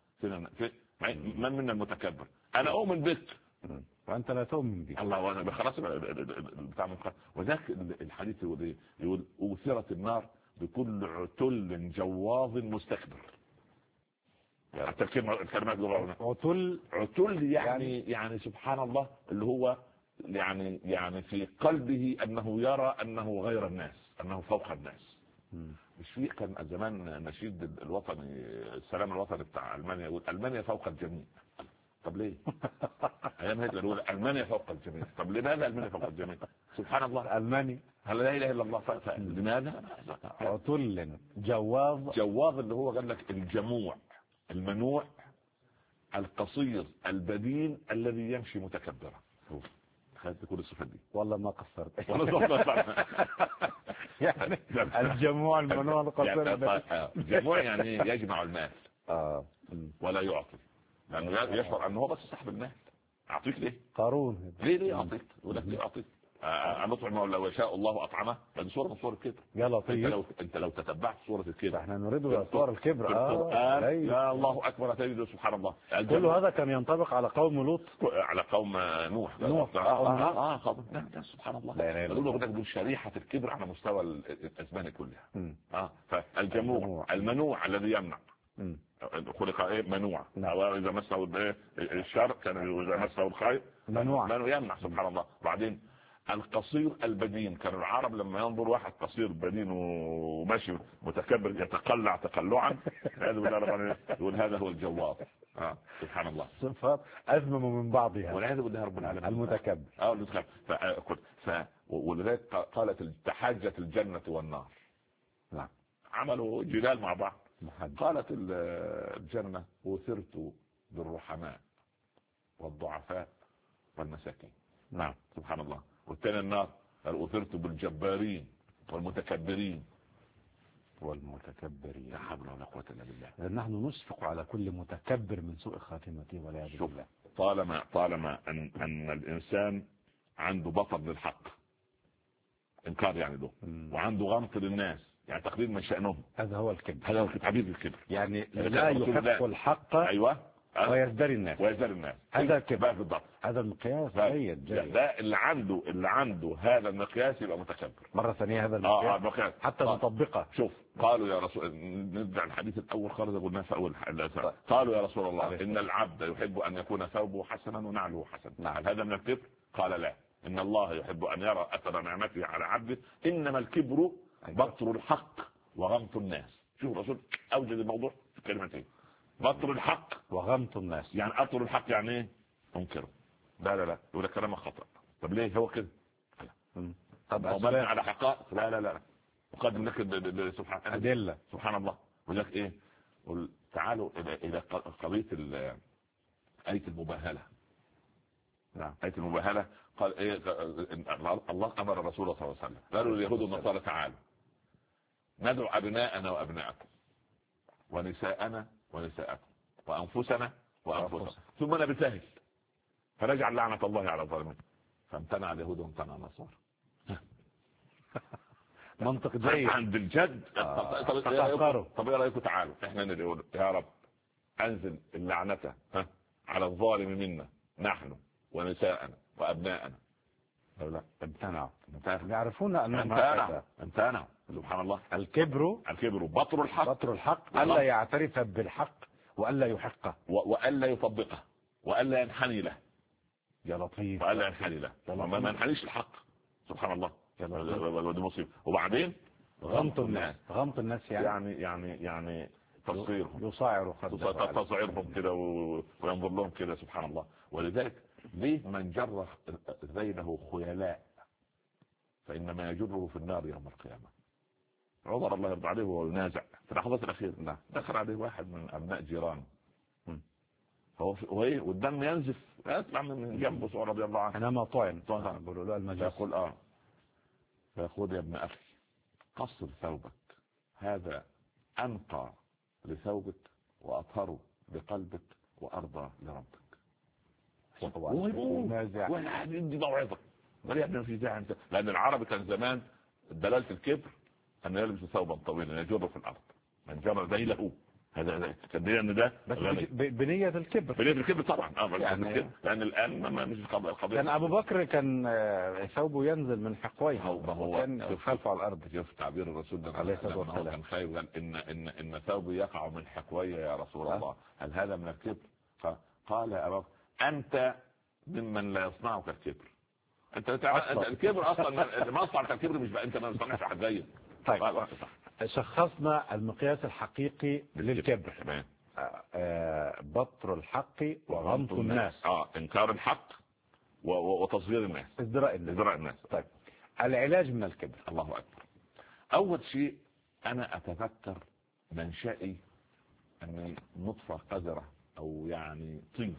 من منا المتكبر؟ انا اؤمن بك وانت لا تؤمن بي. الله، وانا خلاص بتاع وذاك الحديث يقول اوثرت النار بكل عتل جواظ مستكبر. حتى الكلمات عتل يعني سبحان الله، اللي هو يعني في قلبه انه يرى انه غير الناس، انه فوق الناس. مش في كان زمان نشيد الوطني السلام الوطني بتاع المانيا يقول المانيا فوق الجميع. طب ليه؟ ايام هتلر يقول المانيا فوق الجميع. طب لماذا المانيا فوق الجميع؟ سبحان الله. المانيا هل لا اله الا الله. لماذا؟ عتل جواظ اللي هو قال لك الجموع المنوع القصير البدين الذي يمشي متكبرا. خليت كل الصفات دي. والله ما قصرت. يعني الجموع المنوع القصير الجموع يعني يجمع المال ولا يعطي، لانه يشعر انه هو بس صاحب المال. اعطيك ليه؟ قارون ليه اعطيك؟ يقول لك ليه اعطيك؟ نطعمه لو يشاء الله اطعمه. هذه صوره من صور الكبر. يا لطيف. انت لو تتبعت صوره الكبر، احنا نريد صور الكبر. يا الله اكبر تجد سبحان الله. كل هذا كان ينطبق على قوم لوط، على قوم نوح. سبحان الله. يقول شريحه الكبر على مستوى الازمان كلها. فالجموع المنوع الذي يمنع خلق منوع. اذا مسه الشر كان اذا مسه الخير منوع يمنع. سبحان الله. بعدين القصير البدين، كان العرب لما ينظر واحد قصير بدين وماشي متكبر يتقلع تقلعا يقول هذا هو الجواظ. سبحان الله. صفات أذمم من بعضها والعياذ بالله رب العالمين. المتكبر. ولذلك قالت تحاجت الجنة والنار. نعم. عملوا جدال مع بعض. قالت الجنة وثرت بالرحماء والضعفاء والمساكين. نعم. سبحان الله. والثاني النار قال أثرت بالجبارين والمتكبرين. لا حول ولا قوة إلا بالله. نحن نشفق على كل متكبر من سوء خاتمته والعياذ بالله. طالما أن الإنسان عنده بطر للحق، إنكار يعني له، وعنده غمط للناس، يعني تقليل من شأنهم، هذا هو الكبر. هذا هو تعبير الكبر. يعني لا يحق الحق. أيوة. ويزدري الناس. هذا الكبر بالضبط. هذا المقياس جيد. ده اللي عنده هذا المقياس يبقى متكبر. مرة ثانية هذا المقياس حتى نطبقه. شوف قالوا يا رسول، نرجع الحديث الأول خالص قلنا في أول قالوا يا رسول الله إن العبد يحب أن يكون ثوبه حسنا ونعله حسنا. هذا من الكبر؟ قال لا، إن الله يحب أن يرى أثر نعمته على عبده. إنما الكبر بطر الحق وغمط الناس. شوف الرسول أوجد الموضوع في كلمتين: بطر الحق وغمط الناس. يعني أطر الحق يعني ايه؟ انكره. لا يقول كلام خطأ. طب ليه هو كده؟ طب مبني على حقائق. لا وقدم لك سبحان أدلة. سبحان الله. يقول لك ايه؟ قل تعالوا الى قضية آية المباهلة. نعم. آية المباهلة قال ايه؟ الله امر الرسول صلى الله عليه وسلم، قالوا اليهود والنصارى تعالوا ندعو ابناءنا وابناءكم ونساءنا ونساءكم وانفسنا وانفسكم ثم نبتهل فنجعل لعنة الله على الظالمين. فامتنع اليهود وامتنع النصارى. منطق جيد عند الجد. طب ايه رايكم؟ تعالوا احنا نقول يا رب انزل اللعنة على الظالم منا نحن ونساءنا وابناءنا. لا امتنعوا. يعرفون انهم امتنعوا. سبحان الله. الكبر بطر الحق الا يعترف بالحق والا يحقه والا يطبقه والا ينحني له. يا لطيف. والا ينحني له. ما ينحنيش الحق. سبحان الله. ودي مصيبه. وبعدين غمط الناس. يعني تصغيرهم، يصاعر خده، تصغيرهم كده وينظر لهم كده، سبحان الله. ولذلك ليه من جر ذيله خيلاء فإنما يجره في النار يوم القيامة. عمر الله يرضى عليه وهو ينازع في اللحظات الأخيرة، دخل عليه واحد من أبناء جيرانه، هو والدم ينزف يطلع من جنبه رضي الله عنه، أنا طعن يقولوا له المجلس، يقول فيقول يا ابن أخي قصر ثوبك، هذا أنقى لثوبك وأطهر لقلبك وأرضى لربك. دي موعظة يا ابني في داعي، لأن العربي كان زمان دلالة الكبر أن يلبس ثوبا طويلا يجر في الأرض، من جر ذيله هذا كان ان ده بنية الكبر، بنية الكبر طبعا يعني لأن الآن ما مش القضية. كان أبو بكر كان ثوبه ينزل من حقويه وكان خلفه على الأرض. شوف تعبير الرسول عليه الصلاة والسلام كان خير، قال إن ثوبي يقع من حقويه يا رسول الله، هل هذا من الكبر؟ قال يا أبو بكر أنت ممن لا يصنعك الكبر، أنت الكبر أصلا مصنع الكبر مش بقى، أنت ما تصنعش حد زيك. طيب شخصنا المقياس الحقيقي للكبر، بطر الحق وغمط الناس، انكار الحق وتصغير الناس، ازدراء الناس. طيب العلاج من الكبر. الله اكبر. اول شيء انا اتذكر منشأي اني نطفة قذرة او يعني طين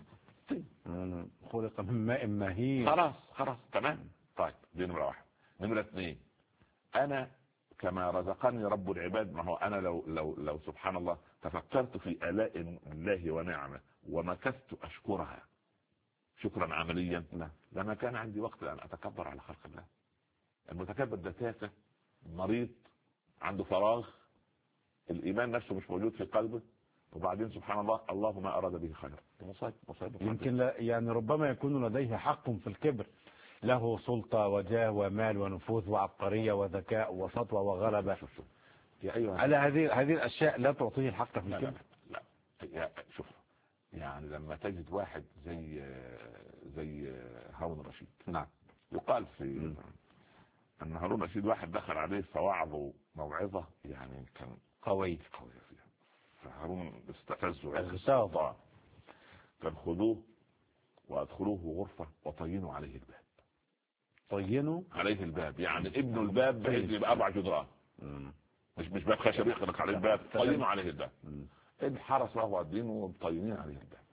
خلق من ماء مهين. خلاص تمام. طيب دي نمرة واحد. نمرة اثنين، انا كما رزقني رب العباد، ما هو انا لو سبحان الله تفكرت في آلاء الله ونعمه ومكثت اشكرها شكرا عمليا لما كان عندي وقت ان اتكبر على خلق الله. المتكبر ده تافه مريض عنده فراغ، الايمان نفسه مش موجود في قلبه، وبعدين سبحان الله الله ما اراد به خير. مصيبه. يمكن يعني ربما يكون لديه حق في الكبر، له سلطة وجاه ومال ونفوذ وعبقرية وذكاء وسطوة وغلبة. على هذه الأشياء لا تعطيه الحق في الكبر. لا شوف، يعني لما تجد واحد زي هارون الرشيد، نعم، يقال في أن هارون الرشيد واحد دخل عليه فوعظه موعظة يعني كان قوي فيها، فهارون استفزه كان خذوه وادخلوه غرفة وطينوا عليه الباب. طينوا عليه الباب يعني ابن الباب بحيث يبقى 4 جدران، مش باب خشب يخلق عليه الباب، طينوا عليه الباب. الحرس وهو الدين وطينين عليه الباب،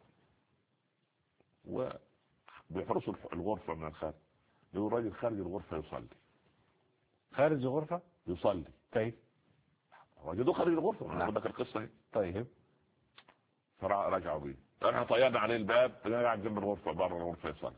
وبيحرسوا الغرفة من الخارج. لو الراجل خارج الغرفة يصلي، خارج الغرفة يصلي. كيف وجدوه خارج الغرفة؟ انا لك القصة. طيب فرجعوا بيه، احنا طيرنا عليه الباب، قاعد جنب الغرفة بره الغرفة يصلي.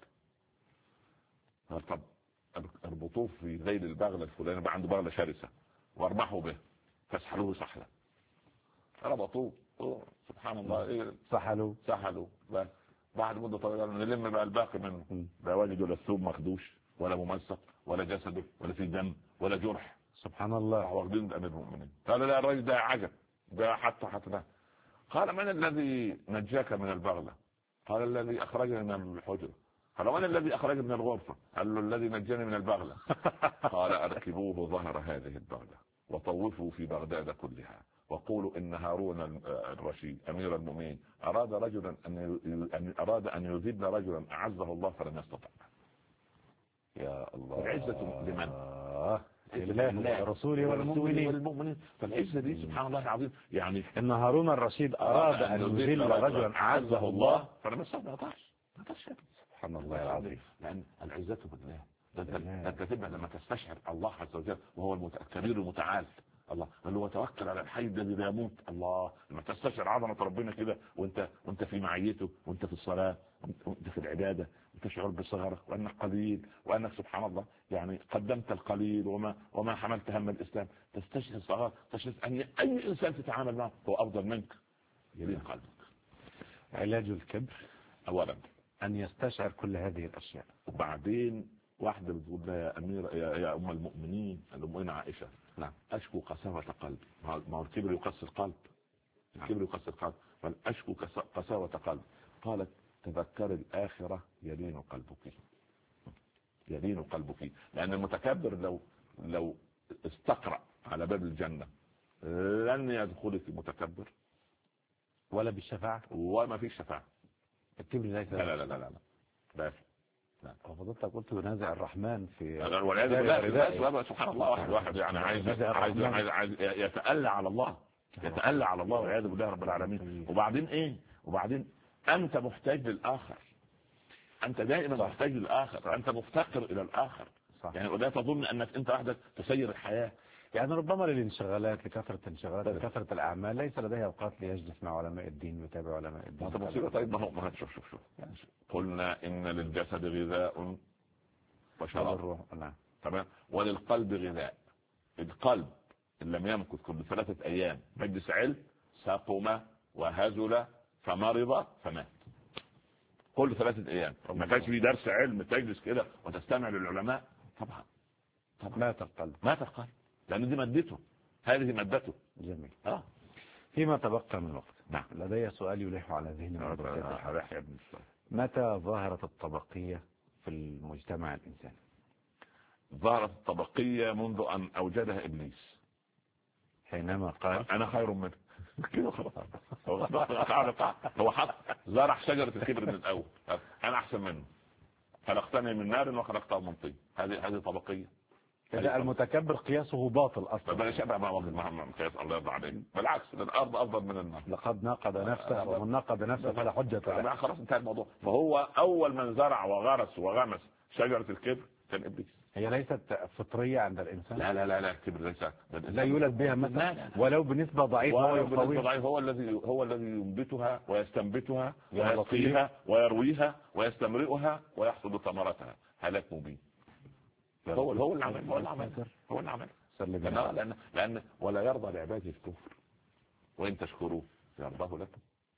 طب اربطوه في ذيل البغلة الفلاني، بقى عنده بغلة شرسة، وارمحوا به فاسحلوه سحلة. ربطوه سبحان الله سحلوا بعد مدة طويلة نلم بقى الباقي منه، لا وجدوا لا الثوب مخدوش ولا ممسك ولا جسده ولا في دم ولا جرح. سبحان الله. واخدين امير المؤمنين. قال لا الراجل ده عجب، ده حتى ده. قال من الذي نجاك من البغلة؟ قال الذي اخرجني من الحجرة. قال من الذي اخرجني من الغرفة؟ قال له الذي نجاني من البغلة. قال اركبوه ظهر هذه البغلة وطوفوا في بغداد كلها وقولوا ان هارون الرشيد امير المؤمنين اراد ان يذل رجلا اعزه الله فلم يستطع. يا الله. العزة لمن؟ لله ورسوله والمؤمنين. فالعزة دي سبحان الله العظيم، يعني ان هارون الرشيد اراد ان يذل رجلا اعزه الله فلم يستطع. سبحان الله العظيم. لان العزة بالله. انت تبقى لما تستشعر الله عز وجل وهو الكبير المتعال، الله قال له توكل على الحي الذي لا يموت. الله لما تستشعر عظمه ربنا كده وانت في معيته، وانت في الصلاه، وانت في العباده، وتشعر بصغرك وانك قليل، وانك سبحان الله يعني قدمت القليل وما حملت هم الاسلام، تستشعر صغار، تستشعر ان اي انسان تتعامل معه هو افضل منك، يلين قلبك. علاج الكبر اولا ان يستشعر كل هذه الاشياء. وبعدين واحدة بتقول لها يا أمير يا أم المؤمنين الأمين عائشة، نعم، أشكو قساوة قلبي. ما هو الكبر يقسي القلب، الكبر يقسي القلب، فأشكو قساوة قلبي. قالت تذكر الآخرة يلين قلبك، لأن المتكبر لو استقرأ على باب الجنة لن يدخلك المتكبر ولا بالشفاعة وما فيش شفاعة. الكبر ليس. لا لا لا لا لا لا لا. وفضلتك قلت ينازع الرحمن في والعياذ بالله. سبحان الله. واحد يعني عايز يتألى على الله، يتألى على الله والعياذ بالله رب العالمين. وبعدين ايه؟ وبعدين انت محتاج للآخر، انت دائما محتاج للآخر، انت مفتقر الى الآخر. صح. يعني ولا تظن انك انت وحدك تسير الحياة. يعني ربما للانشغالات، لكثرة الانشغالات، لكثرة الأعمال ليس لديه أوقات ليجلس مع علماء الدين ويتابع علماء الدين. طيب ما هو شوف يعني قلنا إن للجسد غذاء وشراب. نعم. تمام. وللقلب غذاء. القلب إن لم يمكث كل 3 أيام مجلس علم سقم وهزل فمرض فمات. كل 3 أيام ما كانش في درس علم تجلس كده وتستمع للعلماء طبعا مات القلب. مات القلب، لأن دي مادته، هذه مادته. جميل. فيما تبقى من وقت. نعم. لدي سؤال يلح على ذهني. متى ظهرت الطبقية في المجتمع الإنساني؟ ظهرت الطبقية منذ أن أوجدها إبليس، حينما قال أنا خير منه. كده خلاص. هو حط زرع شجرة الكبر من الأول، أنا أحسن منه، خلقتني من نار وخلقته من طين. هذه طبقية. إذا المتكبر قياسه باطل أصلا. بلاش أبقى مع قياس الله يرضى عليه. بالعكس الأرض أفضل من النار. لقد ناقض نفسه ومن ناقض نفسه فلا حجة له. خلاص انتهى الموضوع. فهو أول من زرع وغرس وغمس شجرة الكبر كان إبليس. هي ليست فطرية عند الإنسان. لا لا لا لا الكبر ليس. لا يولد بها مثلا ولو بنسبة ضعيفة. هو الذي ينبتها ويستنبتها ويسقيها ويرويها ويستمرئها ويحصد ثمرتها. هلاك مبين. هو العمل. لأن ولا يرضى لعباده الكفر وإن تشكروه يرضاه لكم.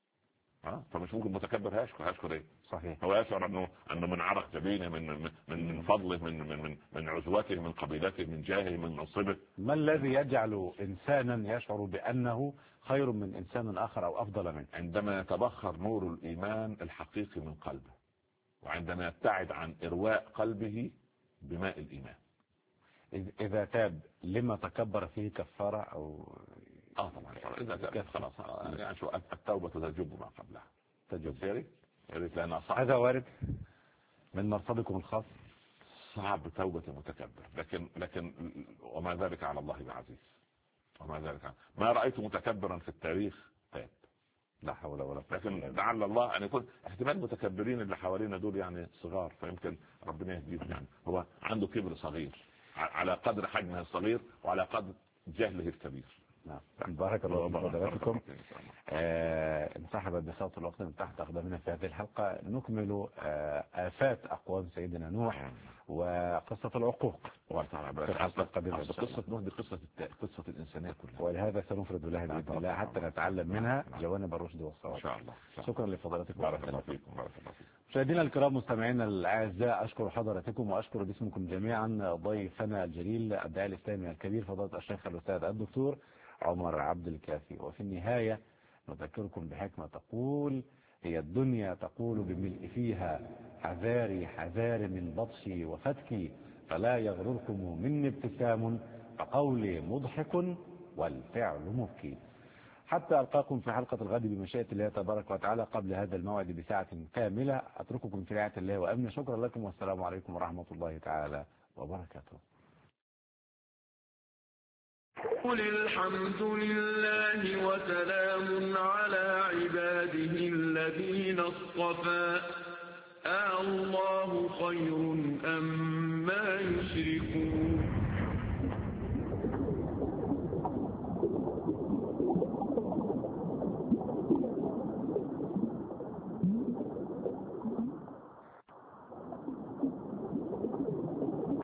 فمش ممكن متكبر هيشكر ايه؟ صحيح. هو يشعر انه من عرق جبينه، من فضله، من عزوته، من قبيلته، من جاهه، من منصبه. ما الذي يجعل انسانا يشعر بانه خير من انسان اخر او افضل منه؟ عندما يتبخر نور الايمان الحقيقي من قلبه، وعندما يبتعد عن ارواء قلبه بماء الايمان. اذا تاب لما تكبر فيه كفاره او طبعا اذا تاب خلاص. يعني شو التوبه تجب ما قبلها. تجب. يا ريت لانها صعب. هذا وارد من مرصدكم الخاص. صعب توبه المتكبر، لكن وما ذلك على الله بعزيز. وما ذلك ما رايت متكبرا في التاريخ تاب. لا حول ولا قوه. لكن لعل الله ان يكون احتمال المتكبرين اللي حوالينا دول يعني صغار، فيمكن ربنا يهديهم. يعني هو عنده كبر صغير على قدر حجمه الصغير وعلى قدر جهله الكبير. نعم. بارك الله فيكم. انسحبت بخاطر الوقت من تحت أقدامنا في هذه الحلقة. نكمل آفات أقوام سيدنا نوح وقصة العقوق في الحلقة القادمة. قصة نوح دي قصة الإنسانية كلها، ولهذا سنفرد لها بإذن الله حتى نتعلم منها جوانب الرشد والصواب. إن شاء الله. شكرا لفضلاتكم. بارك الله فيكم. مشاهدينا الكرام، مستمعينا الأعزاء، أشكر حضراتكم وأشكر باسمكم جميعا ضيفنا الجليل الداعي الإسلامي الكبير فضيلة الشيخ الأستاذ الدكتور عمر عبد الكافي. وفي النهاية نذكركم بحكمة تقول: هي الدنيا تقول بملء فيها حذاري حذار من بطشي وفتكي، فلا يغرركم مني ابتسام فقولي مضحك والفعل مبكي. حتى ألقاكم في حلقة الغد بمشيئة الله تبارك وتعالى قبل هذا الموعد بساعة كاملة. أترككم في رعاية الله وأمن. شكرا لكم والسلام عليكم ورحمة الله تعالى وبركاته. قل الحمد لله وسلام على عباده الذين اصطفى. الله خير أم ما يشركون.